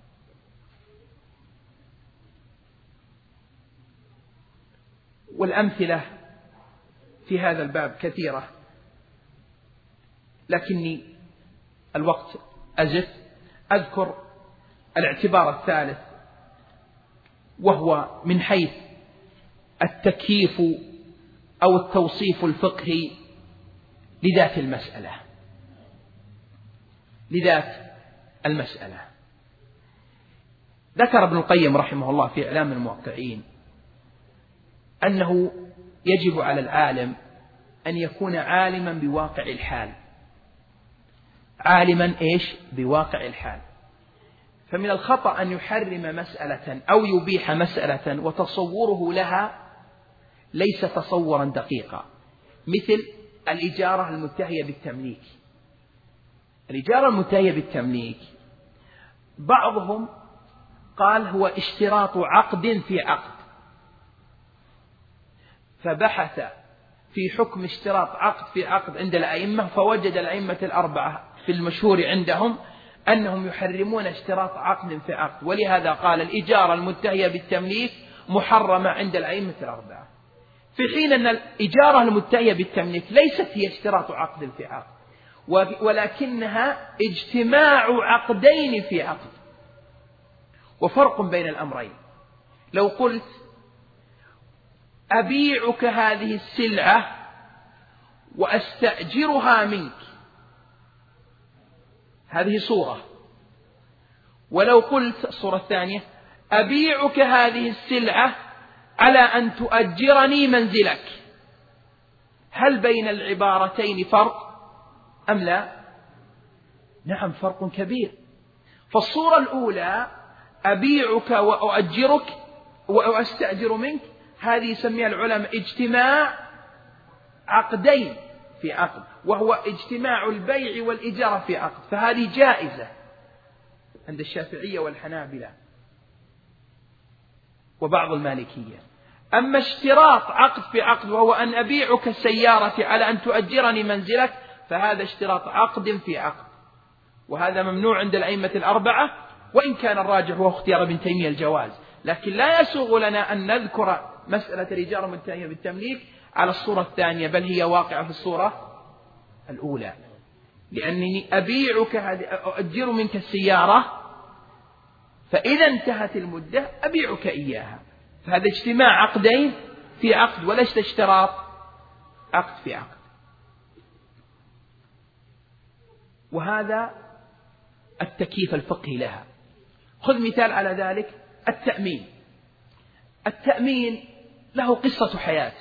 S2: والأمثلة في هذا الباب كثيرة، لكني الوقت أزف. أذكر الاعتبار الثالث، وهو من حيث التكييف أو التوصيف الفقهي لذات المسألة لذات المسألة ذكر ابن القيم رحمه الله في إعلام الموقعين أنه يجب على العالم أن يكون عالما بواقع الحال، عالما إيش؟ بواقع الحال. فمن الخطأ أن يحرم مسألة أو يبيح مسألة وتصوره لها ليس تصورا دقيقا، مثل الإجارة المنتهية بالتمليك. الإجارة المنتهية بالتمليك بعضهم قال هو اشتراط عقد في عقد، فبحث في حكم اشتراط عقد في عقد عند الأئمة، فوجد الأئمة الأربعة في المشهور عندهم أنهم يحرمون اشتراط عقد في عقد، ولهذا قال الإجارة المنتهية بالتمليك محرمة عند الأئمة الأربعة، في حين أن الإجارة المنتهية بالتمليك ليست هي اشتراط عقد في عقد، ولكنها اجتماع عقدين في عقد، وفرق بين الأمرين. لو قلت أبيعك هذه السلعة وأستأجرها منك، هذه صورة. ولو قلت الصورة الثانية أبيعك هذه السلعة على أن تؤجرني منزلك، هل بين العبارتين فرق أم لا؟ نعم، فرق كبير. فالصورة الأولى أبيعك وأؤجرك وأستأجر منك، هذه يسميها العلماء اجتماع عقدين في عقد، وهو اجتماع البيع والإجارة في عقد، فهذه جائزة عند الشافعية والحنابلة وبعض المالكية. أما اشتراط عقد في عقد وهو أن أبيعك السيارة على أن تؤجرني منزلك، فهذا اشتراط عقد في عقد، وهذا ممنوع عند الأئمة الأربعة، وإن كان الراجح هو اختيار ابن تيمية الجواز، لكن لا يسوغ لنا أن نذكر مسألة الإجارة المنتهية بالتمليك على الصورة الثانية، بل هي واقعة في الصورة الأولى، لأنني أبيعك أؤجر منك السيارة، فإذا انتهت المدة أبيعك إياها، فهذا اجتماع عقدين في عقد وليس اشتراط عقد في عقد. وهذا التكييف الفقهي لها. خذ مثال على ذلك، التأمين. التأمين له قصة حياة،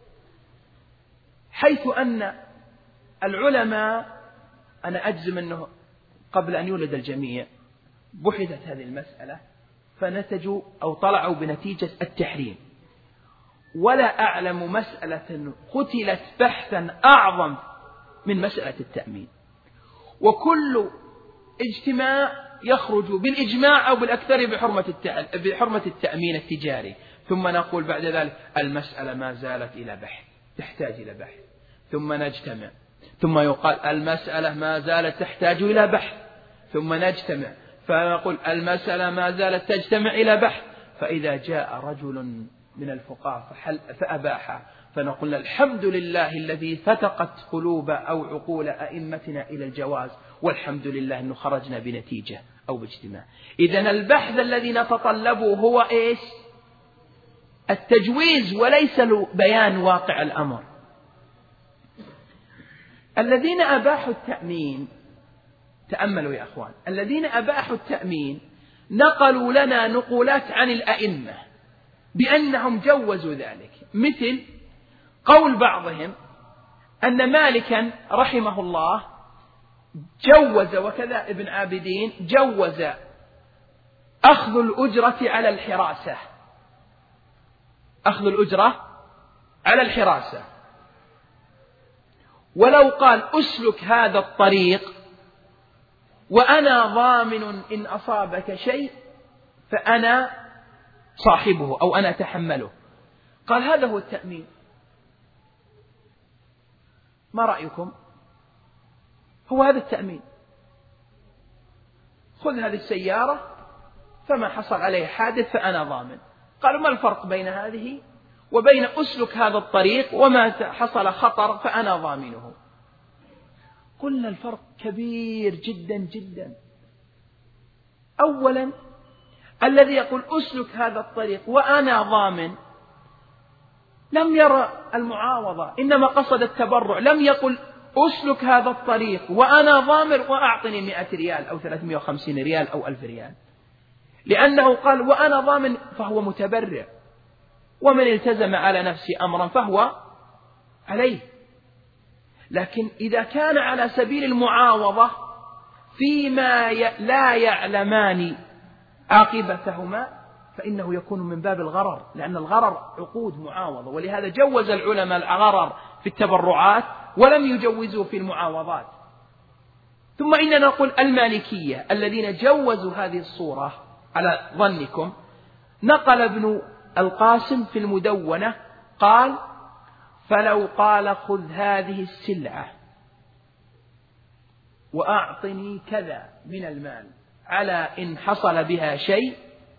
S2: حيث أن العلماء، أنا أجزم أنه قبل أن يولد الجميع بحثت هذه المسألة فنتجوا أو طلعوا بنتيجة التحريم، ولا أعلم مسألة قتلت بحثا أعظم من مسألة التأمين، وكل اجتماع يخرج بالإجماع أو بالأكثر بحرمة بحرمة التأمين التجاري، ثم نقول بعد ذلك المسألة ما زالت إلى بحث، تحتاج إلى بحث، ثم نجتمع، ثم يقال المسألة ما زالت تحتاج إلى بحث، ثم نجتمع فنقول المسألة ما زالت تجتمع إلى بحث، فإذا جاء رجل من الفقهاء فأباح فنقول الحمد لله الذي فتقت قلوب أو عقول أئمتنا إلى الجواز، والحمد لله أنه خرجنا بنتيجة أو باجتماع. إذن البحث الذي نتطلبه هو إيش؟ التجويز وليس بيان واقع الأمر. الذين أباحوا التأمين، تأملوا يا أخوان، الذين أباحوا التأمين نقلوا لنا نقولات عن الأئمة بأنهم جوزوا ذلك، مثل قول بعضهم أن مالكا رحمه الله جوز، وكذا ابن عابدين جوز أخذ الأجرة على الحراسة، أخذ الأجرة على الحراسة، ولو قال أسلك هذا الطريق وأنا ضامن إن أصابك شيء فأنا صاحبه أو أنا أتحمله، قال هذا هو التأمين. ما رأيكم؟ هو هذا التأمين. خذ هذه السيارة فما حصل عليه حادث فأنا ضامن. قالوا ما الفرق بين هذه وبين أسلك هذا الطريق وما حصل خطر فأنا ضامنه؟ قلنا الفرق كبير جدا جدا. أولا الذي يقول أسلك هذا الطريق وأنا ضامن لم يرى المعاوضة، إنما قصد التبرع، لم يقل أسلك هذا الطريق وأنا ضامن وأعطني مئة ريال أو ثلاثمائة وخمسين ريال أو ألف ريال، لأنه قال وأنا ضامن فهو متبرع، ومن التزم على نفسه أمرا فهو عليه. لكن إذا كان على سبيل المعاوضة فيما لا يعلمان عاقبتهما فإنه يكون من باب الغرر، لأن الغرر عقود معاوضة، ولهذا جوز العلماء الغرر في التبرعات ولم يجوزوا في المعاوضات. ثم إننا نقول المالكية الذين جوزوا هذه الصورة على ظنكم، نقل ابن القاسم في المدونة قال فلو قال خذ هذه السلعة وأعطني كذا من المال على إن حصل بها شيء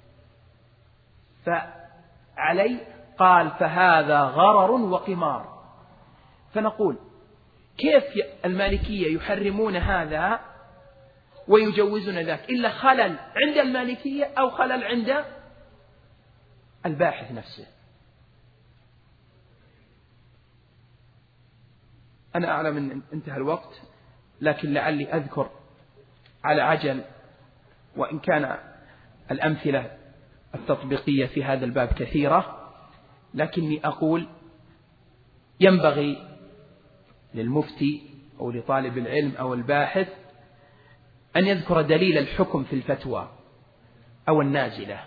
S2: فعلي، قال فهذا غرر وقمار. فنقول كيف المالكية يحرمون هذا ويجوزون ذاك؟ إلا خلل عند المالكية أو خلل عند الباحث نفسه. أنا أعلم أن انتهى الوقت، لكن لعلي أذكر على عجل، وإن كان الأمثلة التطبيقية في هذا الباب كثيرة، لكني أقول ينبغي للمفتي أو لطالب العلم أو الباحث أن يذكر دليل الحكم في الفتوى أو النازلة.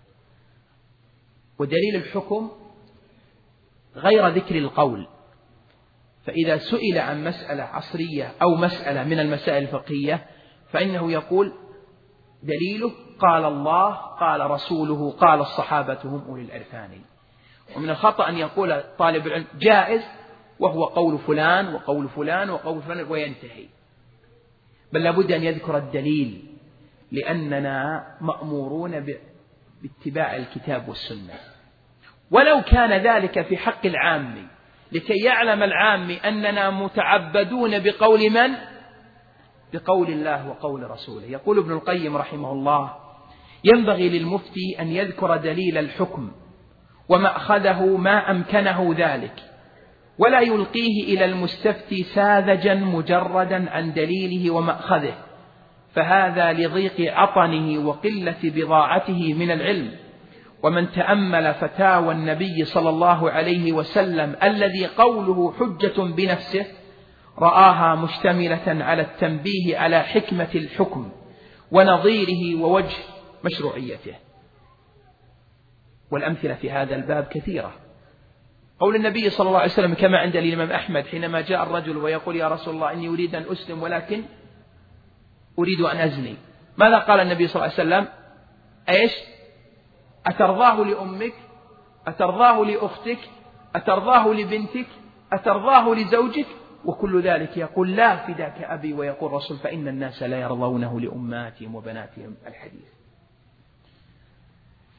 S2: ودليل الحكم غير ذكر القول، فإذا سئل عن مسألة عصرية أو مسألة من المسائل الفقهية فإنه يقول دليله قال الله قال رسوله قال الصحابة هم أولي العرفان. ومن الخطأ أن يقول طالب العلم جائز وهو قول فلان وقول فلان وقول فلان وينتهي، بل لابد أن يذكر الدليل، لأننا مأمورون باتباع الكتاب والسنة. ولو كان ذلك في حق العام لكي يعلم العام أننا متعبدون بقول من؟ بقول الله وقول رسوله. يقول ابن القيم رحمه الله ينبغي للمفتي أن يذكر دليل الحكم ومأخذه ما أمكنه ذلك، ولا يلقيه إلى المستفتي ساذجا مجردا عن دليله ومأخذه، فهذا لضيق عطنه وقلة بضاعته من العلم. ومن تأمل فتاوى النبي صلى الله عليه وسلم الذي قوله حجة بنفسه رآها مشتملة على التنبيه على حكمة الحكم ونظيره ووجه مشروعيته. والأمثلة في هذا الباب كثيرة. قول النبي صلى الله عليه وسلم كما عند الإمام أحمد حينما جاء الرجل ويقول يا رسول الله إني أريد أن أسلم ولكن أريد أن أزني، ماذا قال النبي صلى الله عليه وسلم؟ إيش؟ أترضاه لأمك؟ أترضاه لأختك؟ أترضاه لبنتك؟ أترضاه لزوجك؟ وكل ذلك يقول لا فداك أبي، ويقول رسول فإن الناس لا يرضونه لأماتهم وبناتهم. الحديث.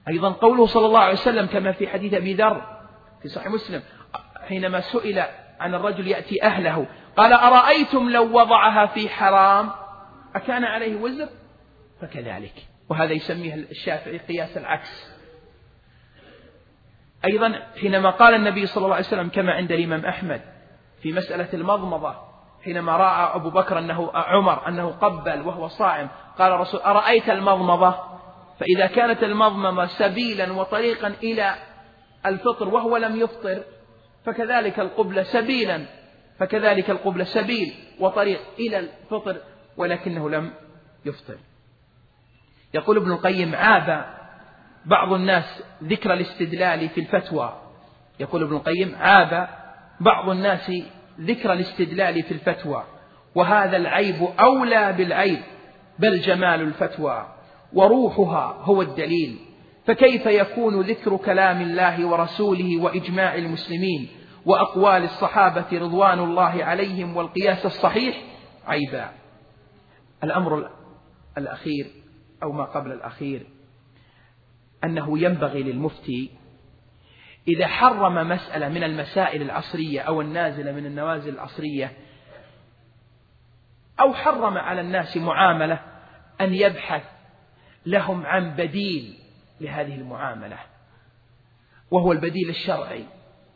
S2: أيضا قوله صلى الله عليه وسلم كما في حديث أبي ذر في صحيح مسلم حينما سئل عن الرجل يأتي أهله قال أرأيتم لو وضعها في حرام أكان عليه وزر؟ فكذلك، وهذا يسميه الشافعي قياس العكس. أيضا حينما قال النبي صلى الله عليه وسلم كما عند الإمام أحمد في مسألة المضمضة حينما رأى أبو بكر أنه عمر أنه قبل وهو صائم قال الرسول أرأيت المضمضة؟ فإذا كانت المضمضة سبيلا وطريقا إلى الفطر وهو لم يفطر فكذلك القبلة سبيلا فكذلك القبلة سبيل وطريق إلى الفطر ولكنه لم يفطر. يقول ابن القيم عاب بعض الناس ذكر الاستدلال في الفتوى يقول ابن القيم عاب بعض الناس ذكر الاستدلال في الفتوى وهذا العيب أولى بالعيب بل جمال الفتوى وروحها هو الدليل فكيف يكون ذكر كلام الله ورسوله وإجماع المسلمين وأقوال الصحابة رضوان الله عليهم والقياس الصحيح عيبا. الأمر الأخير أو ما قبل الأخير أنه ينبغي للمفتي إذا حرم مسألة من المسائل العصرية أو النازلة من النوازل العصرية أو حرم على الناس معاملة أن يبحث لهم عن بديل لهذه المعاملة وهو البديل الشرعي.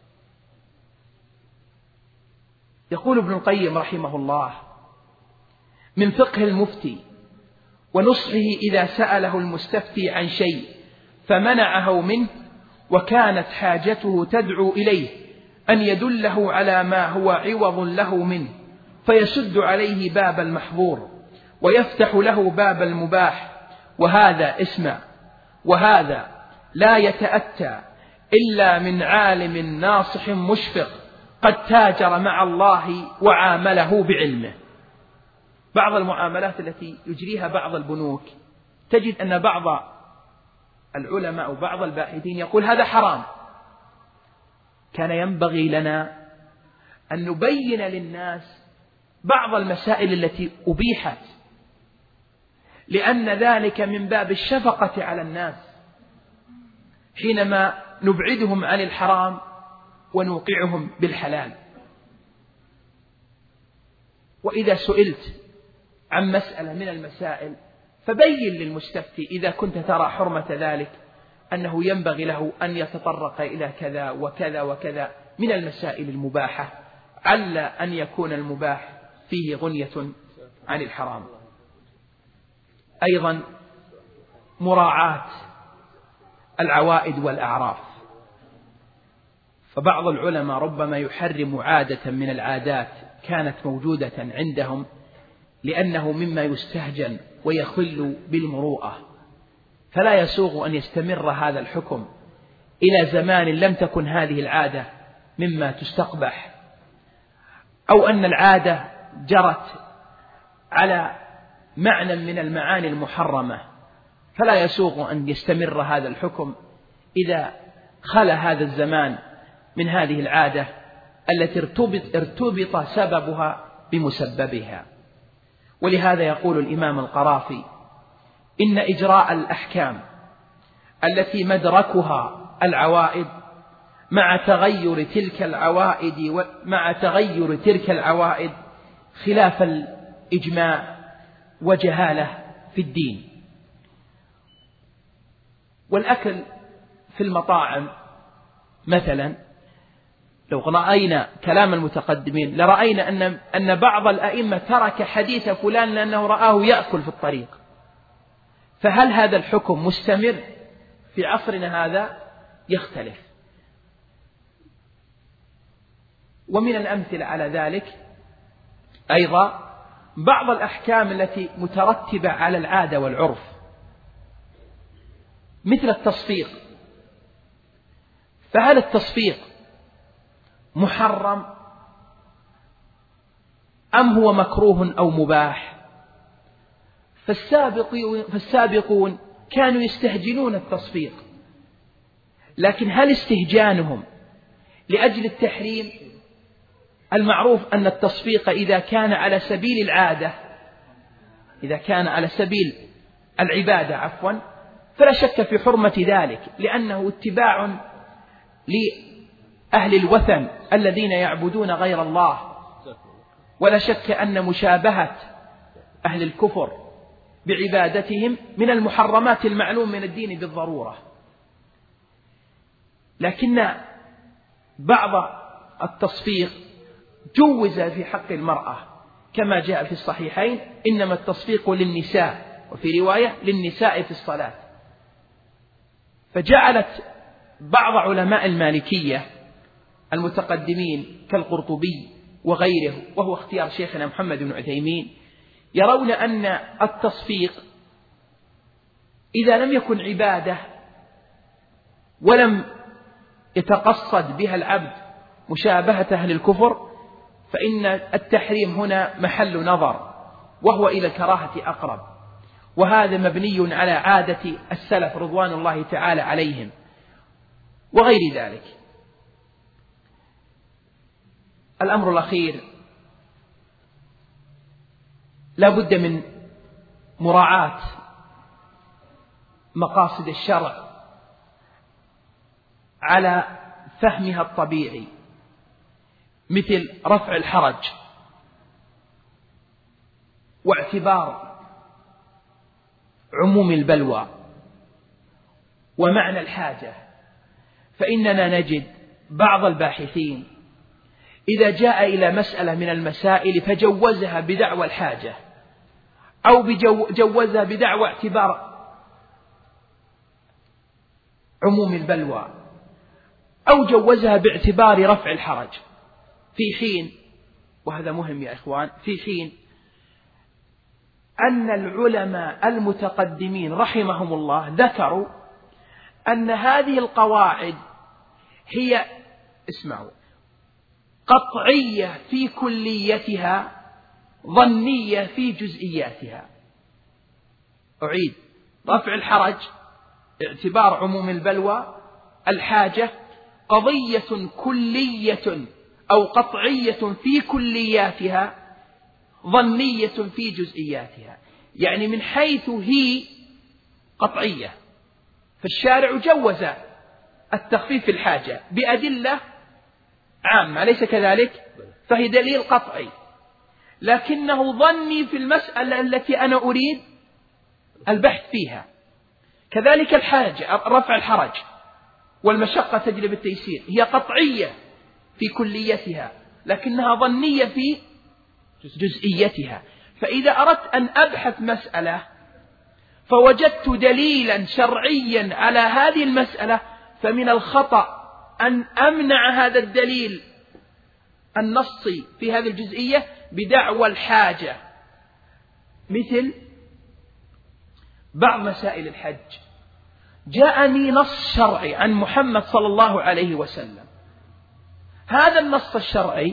S2: يقول ابن القيم رحمه الله من فقه المفتي ونصحه إذا سأله المستفتي عن شيء فمنعه منه وكانت حاجته تدعو إليه أن يدله على ما هو عوض له منه فيسد عليه باب المحظور ويفتح له باب المباح وهذا اسمع وهذا لا يتأتى إلا من عالم ناصح مشفق قد تاجر مع الله وعامله بعلمه. بعض المعاملات التي يجريها بعض البنوك تجد أن بعض العلماء أو بعض الباحثين يقول هذا حرام. كان ينبغي لنا أن نبين للناس بعض المسائل التي أبيحت لأن ذلك من باب الشفقة على الناس حينما نبعدهم عن الحرام ونوقعهم بالحلال. وإذا سئلت عن مسألة من المسائل فبين للمستفتي إذا كنت ترى حرمة ذلك أنه ينبغي له أن يتطرق إلى كذا وكذا وكذا من المسائل المباحة عل أن يكون المباح فيه غنية عن الحرام. أيضا مراعاة العوائد والأعراف. فبعض العلماء ربما يحرم عادة من العادات كانت موجودة عندهم لأنه مما يستهجن ويخل بالمروءة فلا يسوغ أن يستمر هذا الحكم إلى زمان لم تكن هذه العادة مما تستقبح أو أن العادة جرت على معنى من المعاني المحرمة فلا يسوغ أن يستمر هذا الحكم إذا خلا هذا الزمان من هذه العادة التي ارتبط, ارتبط سببها بمسببها. ولهذا يقول الإمام القرافي إن إجراء الأحكام التي مدركها العوائد مع تغير تلك العوائد ومع تغير تلك العوائد خلاف الإجماع وجهالة في الدين. والأكل في المطاعم مثلا لو رأينا كلام المتقدمين لرأينا أن أن بعض الأئمة ترك حديث فلان لأنه رآه يأكل في الطريق. فهل هذا الحكم مستمر في عصرنا هذا؟ يختلف. ومن الأمثلة على ذلك أيضا بعض الأحكام التي مترتبة على العادة والعرف مثل التصفيق. فهل التصفيق محرم أم هو مكروه أو مباح؟ فالسابقون كانوا يستهجنون التصفيق، لكن هل استهجانهم لأجل التحريم؟ المعروف أن التصفيق إذا كان على سبيل العادة إذا كان على سبيل العبادة عفوا فلا شك في حرمة ذلك، لأنه اتباع لأهل الوثن الذين يعبدون غير الله. ولا شك أن مشابهة أهل الكفر بعبادتهم من المحرمات المعلوم من الدين بالضرورة. لكن بعض التصفيق جوز في حق المرأة كما جاء في الصحيحين: إنما التصفيق للنساء، وفي رواية للنساء في الصلاة. فجعلت بعض علماء المالكية المتقدمين كالقرطبي وغيره، وهو اختيار شيخنا محمد بن عثيمين، يرون أن التصفيق إذا لم يكن عبادة ولم يتقصد بها العبد مشابهة أهل الكفر، فإن التحريم هنا محل نظر، وهو إلى الكراهة أقرب. وهذا مبني على عادة السلف رضوان الله تعالى عليهم وغير ذلك. الأمر الأخير، لا بد من مراعاة مقاصد الشرع على فهمها الطبيعي، مثل رفع الحرج واعتبار عموم البلوى ومعنى الحاجة. فإننا نجد بعض الباحثين إذا جاء إلى مسألة من المسائل فجوزها بدعوى الحاجة، أو جوزها بدعوى اعتبار عموم البلوى، أو جوزها باعتبار رفع الحرج، في حين، وهذا مهم يا إخوان، في حين أن العلماء المتقدمين رحمهم الله ذكروا أن هذه القواعد هي، اسمعوا، قطعية في كليتها، ظنية في جزئياتها. أعيد: رفع الحرج اعتبار عموم البلوى، الحاجة قضية كلية أو قطعية في كلياتها، ظنية في جزئياتها. يعني من حيث هي قطعية، فالشارع جوز التخفيف في الحاجة بأدلة عامة، ليس كذلك؟ فهي دليل قطعي، لكنه ظني في المسألة التي أنا أريد البحث فيها. كذلك الحاجة، رفع الحرج والمشقة تجلب التيسير، هي قطعية في كليتها لكنها ظنية في جزئيتها. فإذا أردت أن أبحث مسألة فوجدت دليلا شرعيا على هذه المسألة، فمن الخطأ أن أمنع هذا الدليل النصي في هذه الجزئية بدعوى الحاجة. مثل بعض مسائل الحج، جاءني نص شرعي عن محمد صلى الله عليه وسلم، هذا النص الشرعي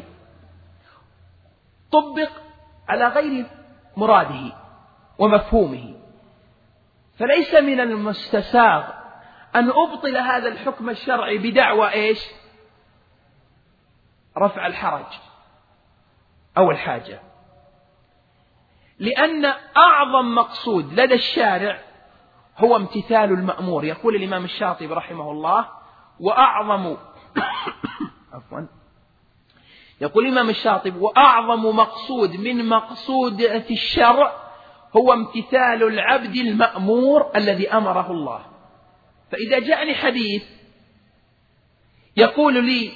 S2: طبق على غير مراده ومفهومه، فليس من المستساغ أن أبطل هذا الحكم الشرعي بدعوى إيش؟ رفع الحرج أو الحاجة، لأن أعظم مقصود لدى الشارع هو امتثال المأمور. يقول الإمام الشاطبي رحمه الله: وأعظم عفوا يقول الإمام الشاطبي وأعظم مقصود من مقصود الشرع هو امتثال العبد المأمور الذي أمره الله. فإذا جاءني حديث يقول لي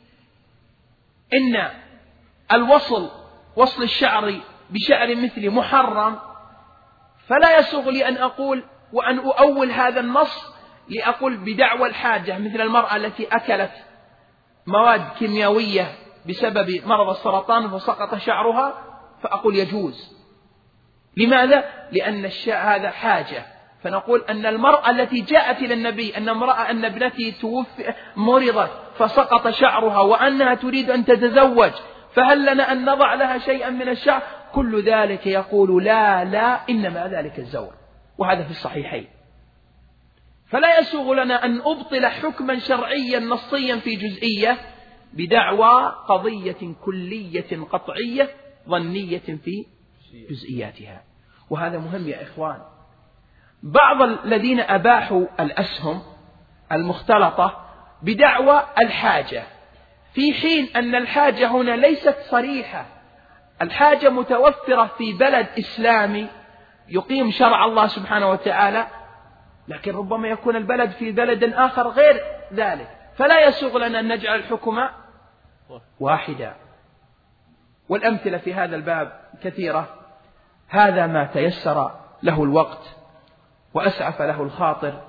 S2: إن الوصل وصل الشعر بشعر مثل محرم، فلا يسوغ لي أن أقول وأن أؤول هذا النص لأقول بدعوى الحاجة، مثل المرأة التي أكلت مواد كيميائية بسبب مرض السرطان فسقط شعرها، فأقول يجوز. لماذا؟ لأن هذا حاجة. فنقول أن المرأة التي جاءت إلى النبي أن امرأة أن ابنتي توفي مرضت فسقط شعرها وأنها تريد أن تتزوج، فهل لنا أن نضع لها شيئا من الشعر؟ كل ذلك يقول لا لا، إنما ذلك الزور، وهذا في الصحيحين. فلا يسوغ لنا أن أبطل حكما شرعيا نصيا في جزئية بدعوى قضية كلية قطعية ظنية في جزئياتها. وهذا مهم يا إخوان. بعض الذين أباحوا الأسهم المختلطة بدعوى الحاجة، في حين أن الحاجة هنا ليست صريحة. الحاجة متوفرة في بلد إسلامي يقيم شرع الله سبحانه وتعالى، لكن ربما يكون البلد في بلد آخر غير ذلك، فلا يسوغ لنا أن نجعل الحكم واحدا. والأمثلة في هذا الباب كثيرة. هذا ما تيسر له الوقت وأسعف له الخاطر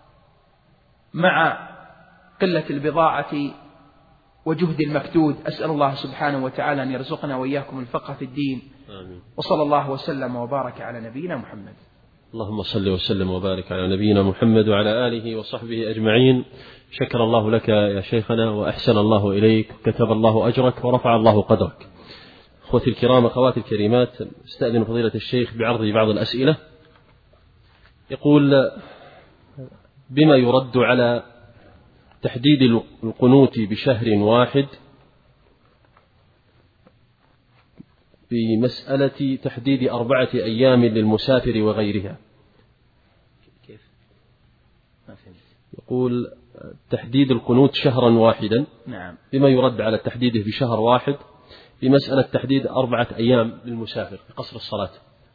S2: مع قلة البضاعة وجهد المكدود. أسأل الله سبحانه وتعالى أن يرزقنا وإياكم الفقه في الدين. آمين. وصلى الله وسلم وبارك على نبينا محمد.
S3: اللهم صل وسلم وبارك على نبينا محمد وعلى آله وصحبه أجمعين. شكر الله لك يا شيخنا وأحسن الله إليك، كتب الله أجرك ورفع الله قدرك. أخوتي الكرام، أخواتي الكريمات، استأذن فضيلة الشيخ بعرض بعض الأسئلة. يقول: بما يرد على تحديد القنوت بشهر واحد بمسألة تحديد أربعة أيام للمسافر وغيرها؟
S2: كيف؟ ما فهمت.
S3: يقول تحديد القنوت شهرا واحدا.
S2: نعم.
S3: بما يرد على تحديده بشهر واحد بمسألة تحديد أربعة أيام للمسافر في قصر الصلاة.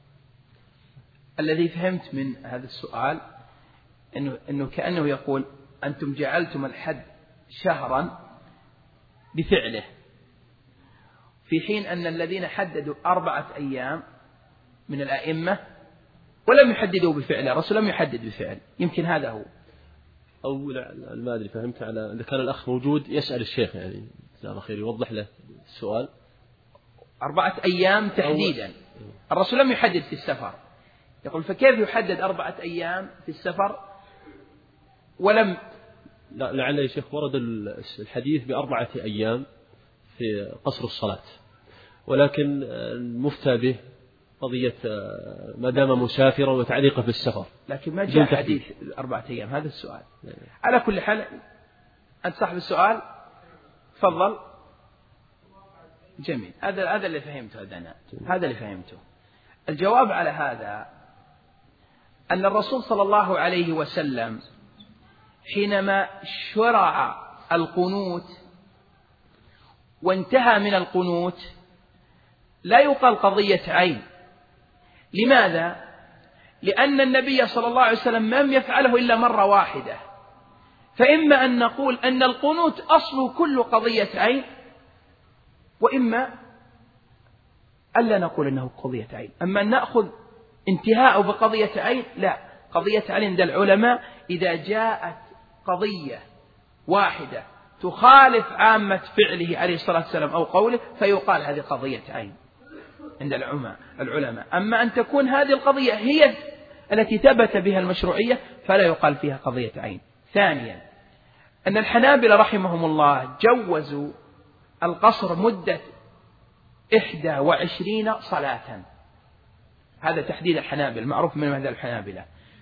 S2: الذي فهمت من هذا السؤال إنه, إنه كأنه يقول: أنتم جعلتم الحد شهرا بفعله، في حين أن الذين حددوا أربعة أيام من الأئمة ولم يحددوا بفعله، الرسول لم يحدد بفعل. يمكن هذا هو،
S3: أو لا ما أدري. فهمت على إذا كان الأخ موجود يسأل الشيخ، يعني جزاه الله خير، يوضح له السؤال.
S2: أربعة أيام تحديدا، الرسول لم يحدد في السفر. يقول: فكيف يحدد أربعة أيام في السفر ولم؟
S3: لا، لعل يا شيخ ورد الحديث بأربعة أيام في قصر الصلاة، ولكن المفتى به قضية ما دام مسافرا وتعليقه في السفر،
S2: لكن ما جاء حديث أربعة أيام. هذا السؤال. على كل حال، أنت صاحب السؤال، تفضل. جميل. هذا هذا اللي فهمته أنا. هذا اللي فهمته. الجواب على هذا أن الرسول صلى الله عليه وسلم حينما شرع القنوت وانتهى من القنوت لا يقال قضية عين. لماذا؟ لأن النبي صلى الله عليه وسلم لم يفعله إلا مرة واحدة، فإما أن نقول أن القنوت أصله كل قضية عين، وإما ألا نقول أنه قضية عين. أما أن نأخذ انتهاء بقضية عين، لا. قضية عين عند العلماء إذا جاءت قضية واحدة تخالف عامة فعله عليه الصلاة والسلام أو قوله، فيقال هذه قضية عين عند العلماء. أما أن تكون هذه القضية هي التي ثبت بها المشروعية فلا يقال فيها قضية عين. ثانيا، أن الحنابلة رحمهم الله جوزوا القصر مدة إحدى وعشرين صلاة. هذا تحديد الحنابلة، معروف من مذهب الحنابلة.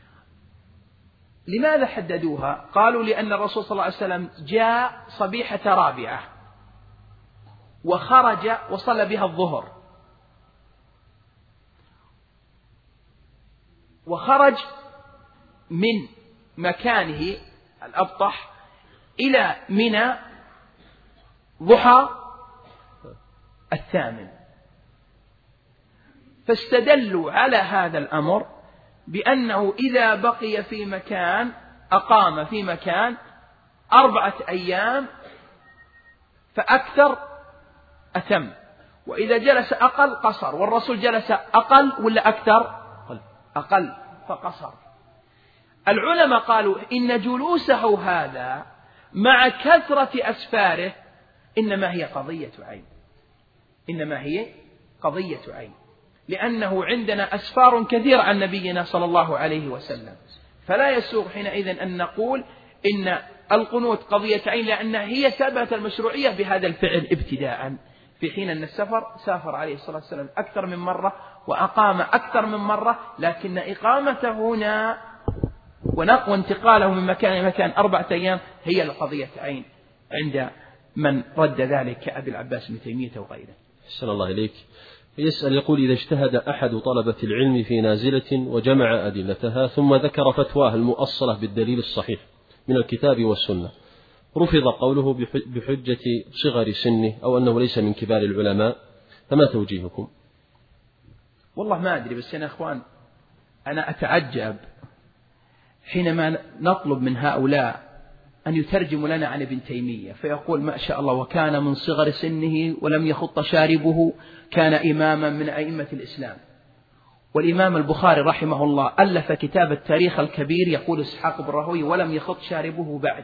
S2: لماذا حددوها؟ قالوا: لأن الرسول صلى الله عليه وسلم جاء صبيحة رابعة وخرج وصلى بها الظهر، وخرج من مكانه الأبطح إلى منى ضحى الثامن، فاستدلوا على هذا الأمر بأنه إذا بقي في مكان أقام في مكان أربعة أيام فأكثر أتم، وإذا جلس أقل قصر. والرسول جلس أقل ولا أكثر؟ أقل فقصر. العلماء قالوا إن جلوسه هذا مع كثرة أسفاره إنما هي قضية عين، إنما هي قضية عين، لأنه عندنا أسفار كثيرة عن نبينا صلى الله عليه وسلم، فلا يسوغ حينئذ أن نقول إن القنوت قضية عين، لأن هي ثبت المشروعية بهذا الفعل ابتداء، في حين أن السفر سافر عليه الصلاة والسلام أكثر من مرة وأقام أكثر من مرة، لكن إقامته هنا وانتقاله من مكان إلى مكان أربعة أيام هي القضية عين عند من رد ذلك كأبي العباس بن تيمية وغيره.
S3: أحسن الله إليك. يسأل يقول: إذا اجتهد أحد طلبة العلم في نازلة وجمع أدلتها ثم ذكر فتواه المؤصلة بالدليل الصحيح من الكتاب والسنة، رفض قوله بحجة صغر سنه أو أنه ليس من كبار العلماء، فما توجيهكم؟
S2: والله ما أدري، بس يا أخوان أنا أتعجب حينما نطلب من هؤلاء أن يترجموا لنا عن ابن تيمية، فيقول ما شاء الله وكان من صغر سنه ولم يخط شاربه، كان إماما من أئمة الإسلام. والإمام البخاري رحمه الله ألف كتاب التاريخ الكبير، يقول إسحاق بن راهويه ولم يخط شاربه بعد.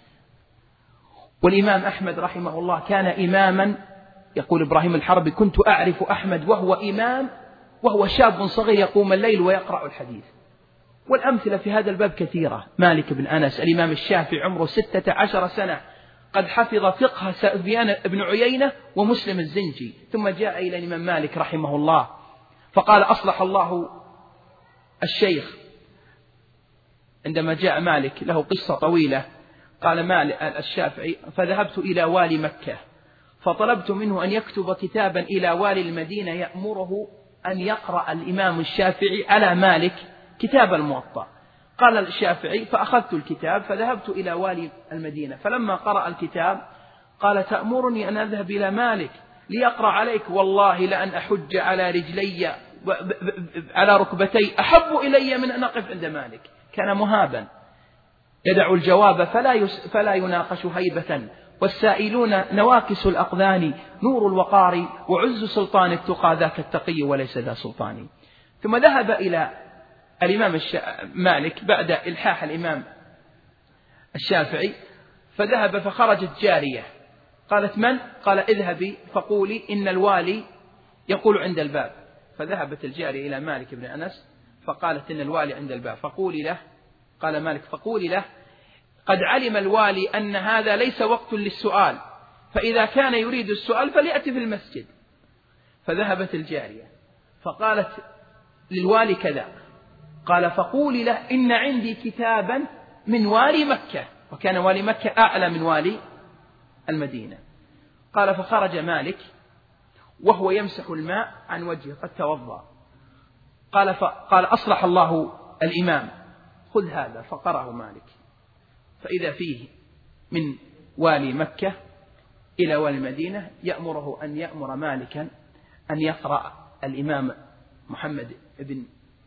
S2: والإمام أحمد رحمه الله كان إماما، يقول إبراهيم الحربي: كنت أعرف أحمد وهو إمام وهو شاب صغير يقوم الليل ويقرأ الحديث. والأمثلة في هذا الباب كثيرة. مالك بن أنس، الإمام الشافعي عمره ستة عشر سنة قد حفظ فقه سفيان بن عيينة ومسلم الزنجي، ثم جاء إلى الإمام مالك رحمه الله فقال: أصلح الله الشيخ. عندما جاء مالك له قصة طويلة، قال مالك الشافعي: فذهبت إلى والي مكة فطلبت منه أن يكتب كتابا إلى والي المدينة يأمره أن يقرأ الإمام الشافعي على مالك كتاب الموطأ. قال الشافعي: فأخذت الكتاب فذهبت إلى والي المدينة، فلما قرأ الكتاب قال: تأمرني أن أذهب إلى مالك ليقرأ عليك؟ والله لأن أحج على رجلي على ركبتي أحب إلي من أن أقف عند مالك. كان مهابا يدع الجواب فلا, يس فلا يناقش هيبة، والسائلون نواكس الأقذان، نور الوقار وعز سلطان التقى، ذاك التقي وليس ذا سلطان. ثم ذهب إلى الإمام مالك بعد إلحاح الإمام الشافعي، فذهب فخرجت جارية قالت: من؟ قال: اذهبي فقولي إن الوالي يقول عند الباب. فذهبت الجارية إلى مالك بن أنس فقالت: إن الوالي عند الباب، فقولي له. قال مالك: فقولي له قد علم الوالي أن هذا ليس وقت للسؤال، فإذا كان يريد السؤال فليأتي في المسجد. فذهبت الجارية فقالت للوالي كذا، قال: فقولي له إن عندي كتابا من والي مكة، وكان والي مكة أعلى من والي المدينة. قال: فخرج مالك وهو يمسح الماء عن وجهه قد توضأ. قال: فقال: أصلح الله الإمام، خذ هذا. فقرأه مالك، فإذا فيه من والي مكة إلى والي المدينة يأمره أن يأمر مالكا أن يقرأ الإمام محمد ابن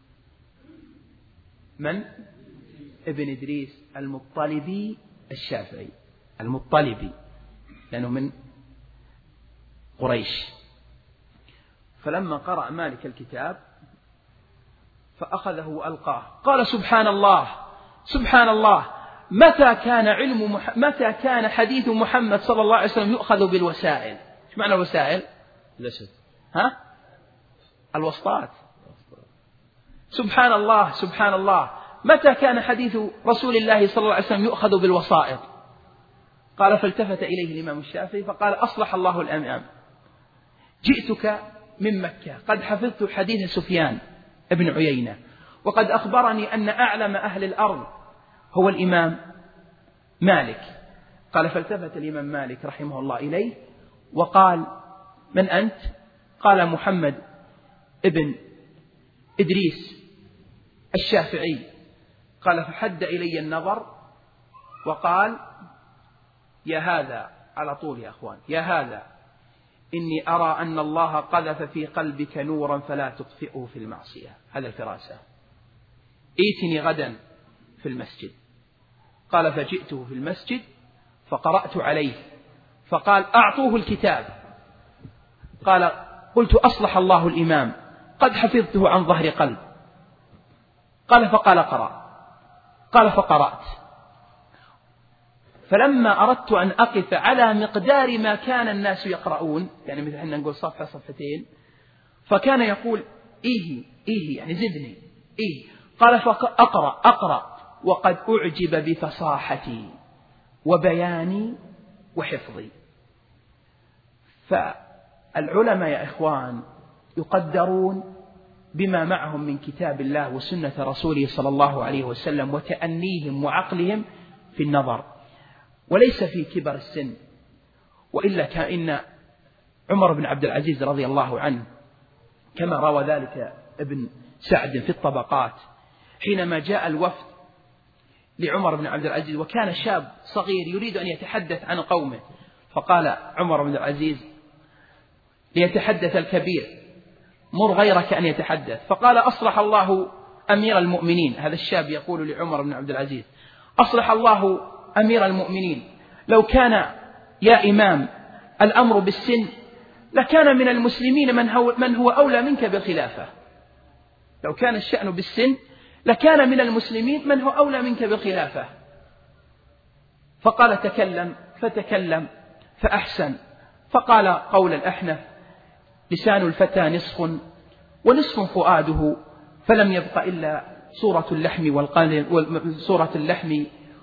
S2: من؟ ابن إدريس المطلبي الشافعي، المطلبي لأنه من قريش. فلما قرأ مالك الكتاب فأخذه وألقاه، قال: سبحان الله سبحان الله، متى كان علم مح... متى كان حديث محمد صلى الله عليه وسلم يؤخذ بالوسائل؟ ايش معنى الوسائل؟
S3: لسد.
S2: ها؟ الوسطات. سبحان الله سبحان الله، متى كان حديث رسول الله صلى الله عليه وسلم يؤخذ بالوسائط؟ قال: فالتفت إليه الإمام الشافعي فقال: أصلح الله الإمام، جئتك من مكة قد حفظت حديث سفيان ابن عيينة، وقد أخبرني أن أعلم أهل الأرض هو الإمام مالك. قال: فالتفت الإمام مالك رحمه الله إليه وقال: من أنت؟ قال: محمد ابن إدريس الشافعي. قال: فحد إلي النظر وقال: يا هذا، على طول يا أخوان، يا هذا إني أرى أن الله قذف في قلبك نورا فلا تطفئه في المعصية. هذا الفراسة، ائتني غدا في المسجد. قال: فجئته في المسجد فقرأت عليه فقال: أعطوه الكتاب. قال: قلت: أصلح الله الإمام، قد حفظته عن ظهر قلب. قال: فقال: قرأ. قال: فقرأت. فلما أردت أن أقف على مقدار ما كان الناس يقرؤون، يعني مثل حنا نقول صفحة صفحتين، فكان يقول: إيه إيه يعني زدني إيه. قال: فأقرأ أقرأ وقد أعجب بفصاحتي وبياني وحفظي. فالعلماء يا إخوان يقدرون بما معهم من كتاب الله وسنة رسوله صلى الله عليه وسلم وتأنيهم وعقلهم في النظر، وليس في كبر السن. وإلا كان عمر بن عبد العزيز رضي الله عنه كما روى ذلك ابن سعد في الطبقات حينما جاء الوفد لعمر بن عبد العزيز وكان شاب صغير يريد أن يتحدث عن قومه، فقال عمر بن العزيز ليتحدث الكبير مر غيرك أن يتحدث، فقال أصلح الله أمير المؤمنين. هذا الشاب يقول لعمر بن عبد العزيز أصلح الله أمير المؤمنين، لو كان يا إمام الأمر بالسن لكان من المسلمين من هو, من هو أولى منك بالخلافة. لو كان الشأن بالسن لكان من المسلمين من هو أولى منك بالخلافة. فقال تكلم، فتكلم فأحسن، فقال قول الأحنف لسان الفتى نصف ونصف فؤاده، فلم يبق إلا صورة اللحم والقلب صورة اللحم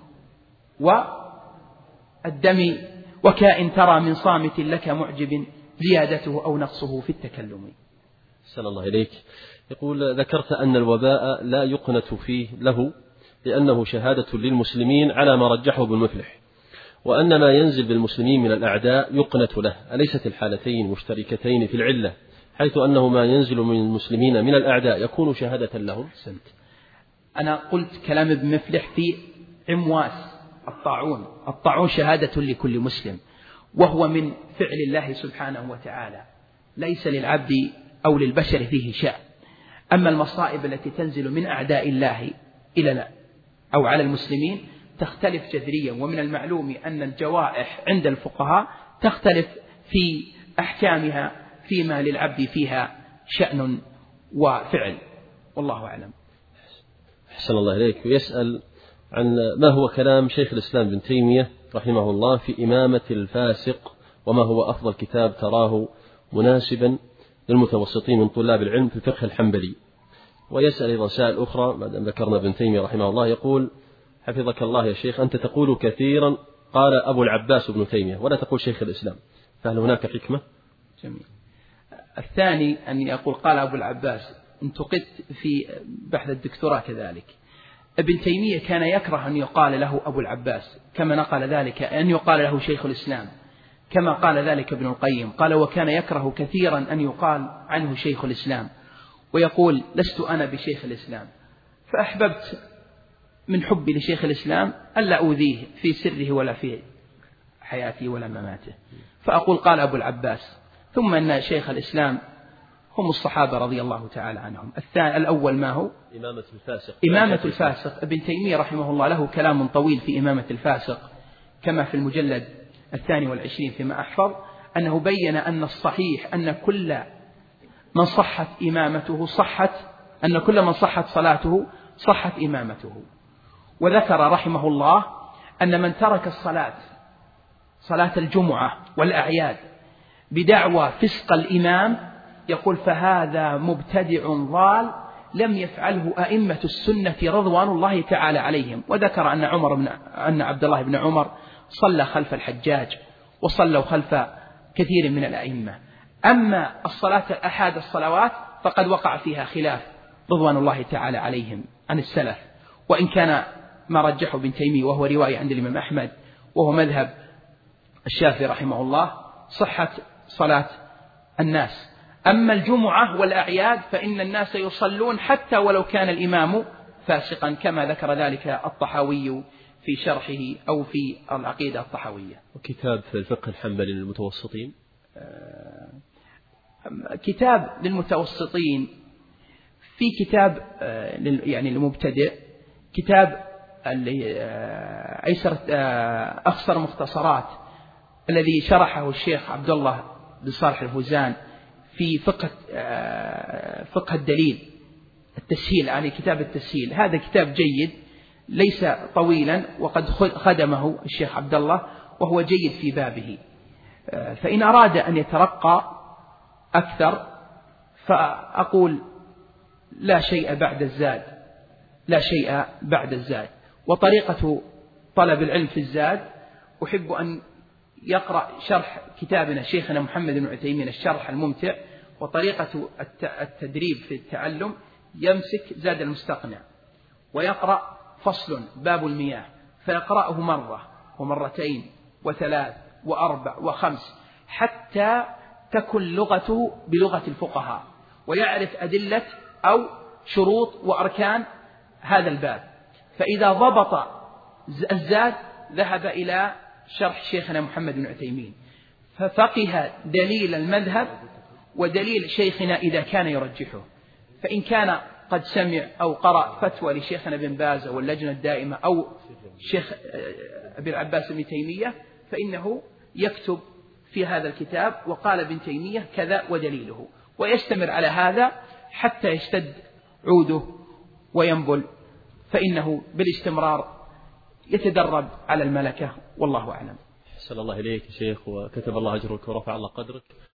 S2: والدم، وكائن ترى من صامت لك معجب زيادته أو نقصه في التكلم.
S3: أحسن الله إليك. يقول ذكرت أن الوباء لا يقنت فيه له لأنه شهادة للمسلمين على ما رجحه ابن مفلح، وأن ما ينزل بالمسلمين من الأعداء يقنت له، أليست الحالتين مشتركتين في العلة، حيث أنه ما ينزل من المسلمين من الأعداء يكون شهادة لهم؟
S2: سنت. أنا قلت كلام ابن مفلح في عمواس الطاعون. الطاعون شهادة لكل مسلم، وهو من فعل الله سبحانه وتعالى، ليس للعبد أو للبشر فيه شأن. أما المصائب التي تنزل من أعداء الله إلى أو على المسلمين تختلف جذريا، ومن المعلوم أن الجوائح عند الفقهاء تختلف في أحكامها فيما للعبد فيها شأن وفعل، والله أعلم.
S3: أحسن الله إليك. ويسأل عن ما هو كلام شيخ الإسلام ابن تيمية رحمه الله في إمامة الفاسق، وما هو أفضل كتاب تراه مناسبا للمتوسطين من طلاب العلم في الفقه الحنبلي. ويسأل أيضا سائل أخرى بعد أن ذكرنا ابن تيمية رحمه الله، يقول حفظك الله يا شيخ أنت تقول كثيرا قال أبو العباس ابن تيمية ولا تقول شيخ الإسلام، فهل هناك حكمة؟
S2: جميل. الثاني أن يقول قال أبو العباس، انتقدت في بحث الدكتوراه كذلك. ابن تيمية كان يكره أن يقال له أبو العباس، كما نقل ذلك أن يقال له شيخ الإسلام، كما قال ذلك ابن القيم، قال وكان يكره كثيرا أن يقال عنه شيخ الإسلام، ويقول لست أنا بشيخ الإسلام، فأحببت من حبي لشيخ الإسلام ألا أوذيه في سره ولا في حياته ولا مماته، فأقول قال أبو العباس. ثم أن شيخ الإسلام هم الصحابة رضي الله تعالى عنهم. الثاني الأول ما هو
S3: إمامة الفاسق.
S2: إمامة الفاسق. ابن تيمية رحمه الله له كلام طويل في إمامة الفاسق، كما في المجلد الثاني والعشرين فيما أحفظ، أنه بين أن الصحيح أن كل من صحت إمامته صحت أن كل من صحت صلاته صحت إمامته. وذكر رحمه الله أن من ترك الصلاة صلاة الجمعة والأعياد بدعوى فسق الإمام يقول فهذا مبتدع ضال لم يفعله أئمة السنة رضوان الله تعالى عليهم. وذكر أن عمر بن أن عبد الله بن عمر صلى خلف الحجاج وصلوا خلف كثير من الأئمة. أما الصلاة أحد الصلوات فقد وقع فيها خلاف رضوان الله تعالى عليهم عن السلف، وإن كان ما رجحه ابن تيمية وهو رواية عند الإمام أحمد وهو مذهب الشافعي رحمه الله صحة صلاة الناس. أما الجمعة والأعياد فإن الناس يصلون حتى ولو كان الإمام فاسقا، كما ذكر ذلك الطحاوي في شرحه أو في العقيدة الطحاوية.
S3: وكتاب في الفقه الحنبلي للمتوسطين،
S2: كتاب للمتوسطين في كتاب يعني المبتدئ، كتاب أيسر أخصر مختصرات الذي شرحه الشيخ عبد الله بن صالح الفوزان في فقه فقه الدليل التسهيل، يعني كتاب التسهيل. هذا كتاب جيد ليس طويلا وقد خدمه الشيخ عبد الله وهو جيد في بابه. فإن أراد أن يترقى أكثر فأقول لا شيء بعد الزاد، لا شيء بعد الزاد. وطريقة طلب العلم في الزاد أحب أن يقرأ شرح كتابنا شيخنا محمد بن عثيمين الشرح الممتع، وطريقة التدريب في التعلم يمسك زاد المستقنع ويقرأ فصل باب المياه فيقرأه مرة ومرتين وثلاث وأربع وخمس حتى تكن لغته بلغة الفقهاء، ويعرف أدلة أو شروط وأركان هذا الباب. فإذا ضبط الزاد ذهب إلى شرح شيخنا محمد بن عثيمين ففقه دليل المذهب ودليل شيخنا إذا كان يرجحه. فإن كان قد سمع أو قرأ فتوى لشيخنا بن باز أو اللجنة الدائمة أو شيخ أبي العباس بن تيمية فإنه يكتب في هذا الكتاب وقال ابن تيمية كذا ودليله، ويستمر على هذا حتى يشتد عوده وينبل، فإنه بالاستمرار يتدرب على الملكة. والله أعلم.
S3: أحسن الله إليك يا شيخ، وكتب الله أجرك ورفع الله قدرك.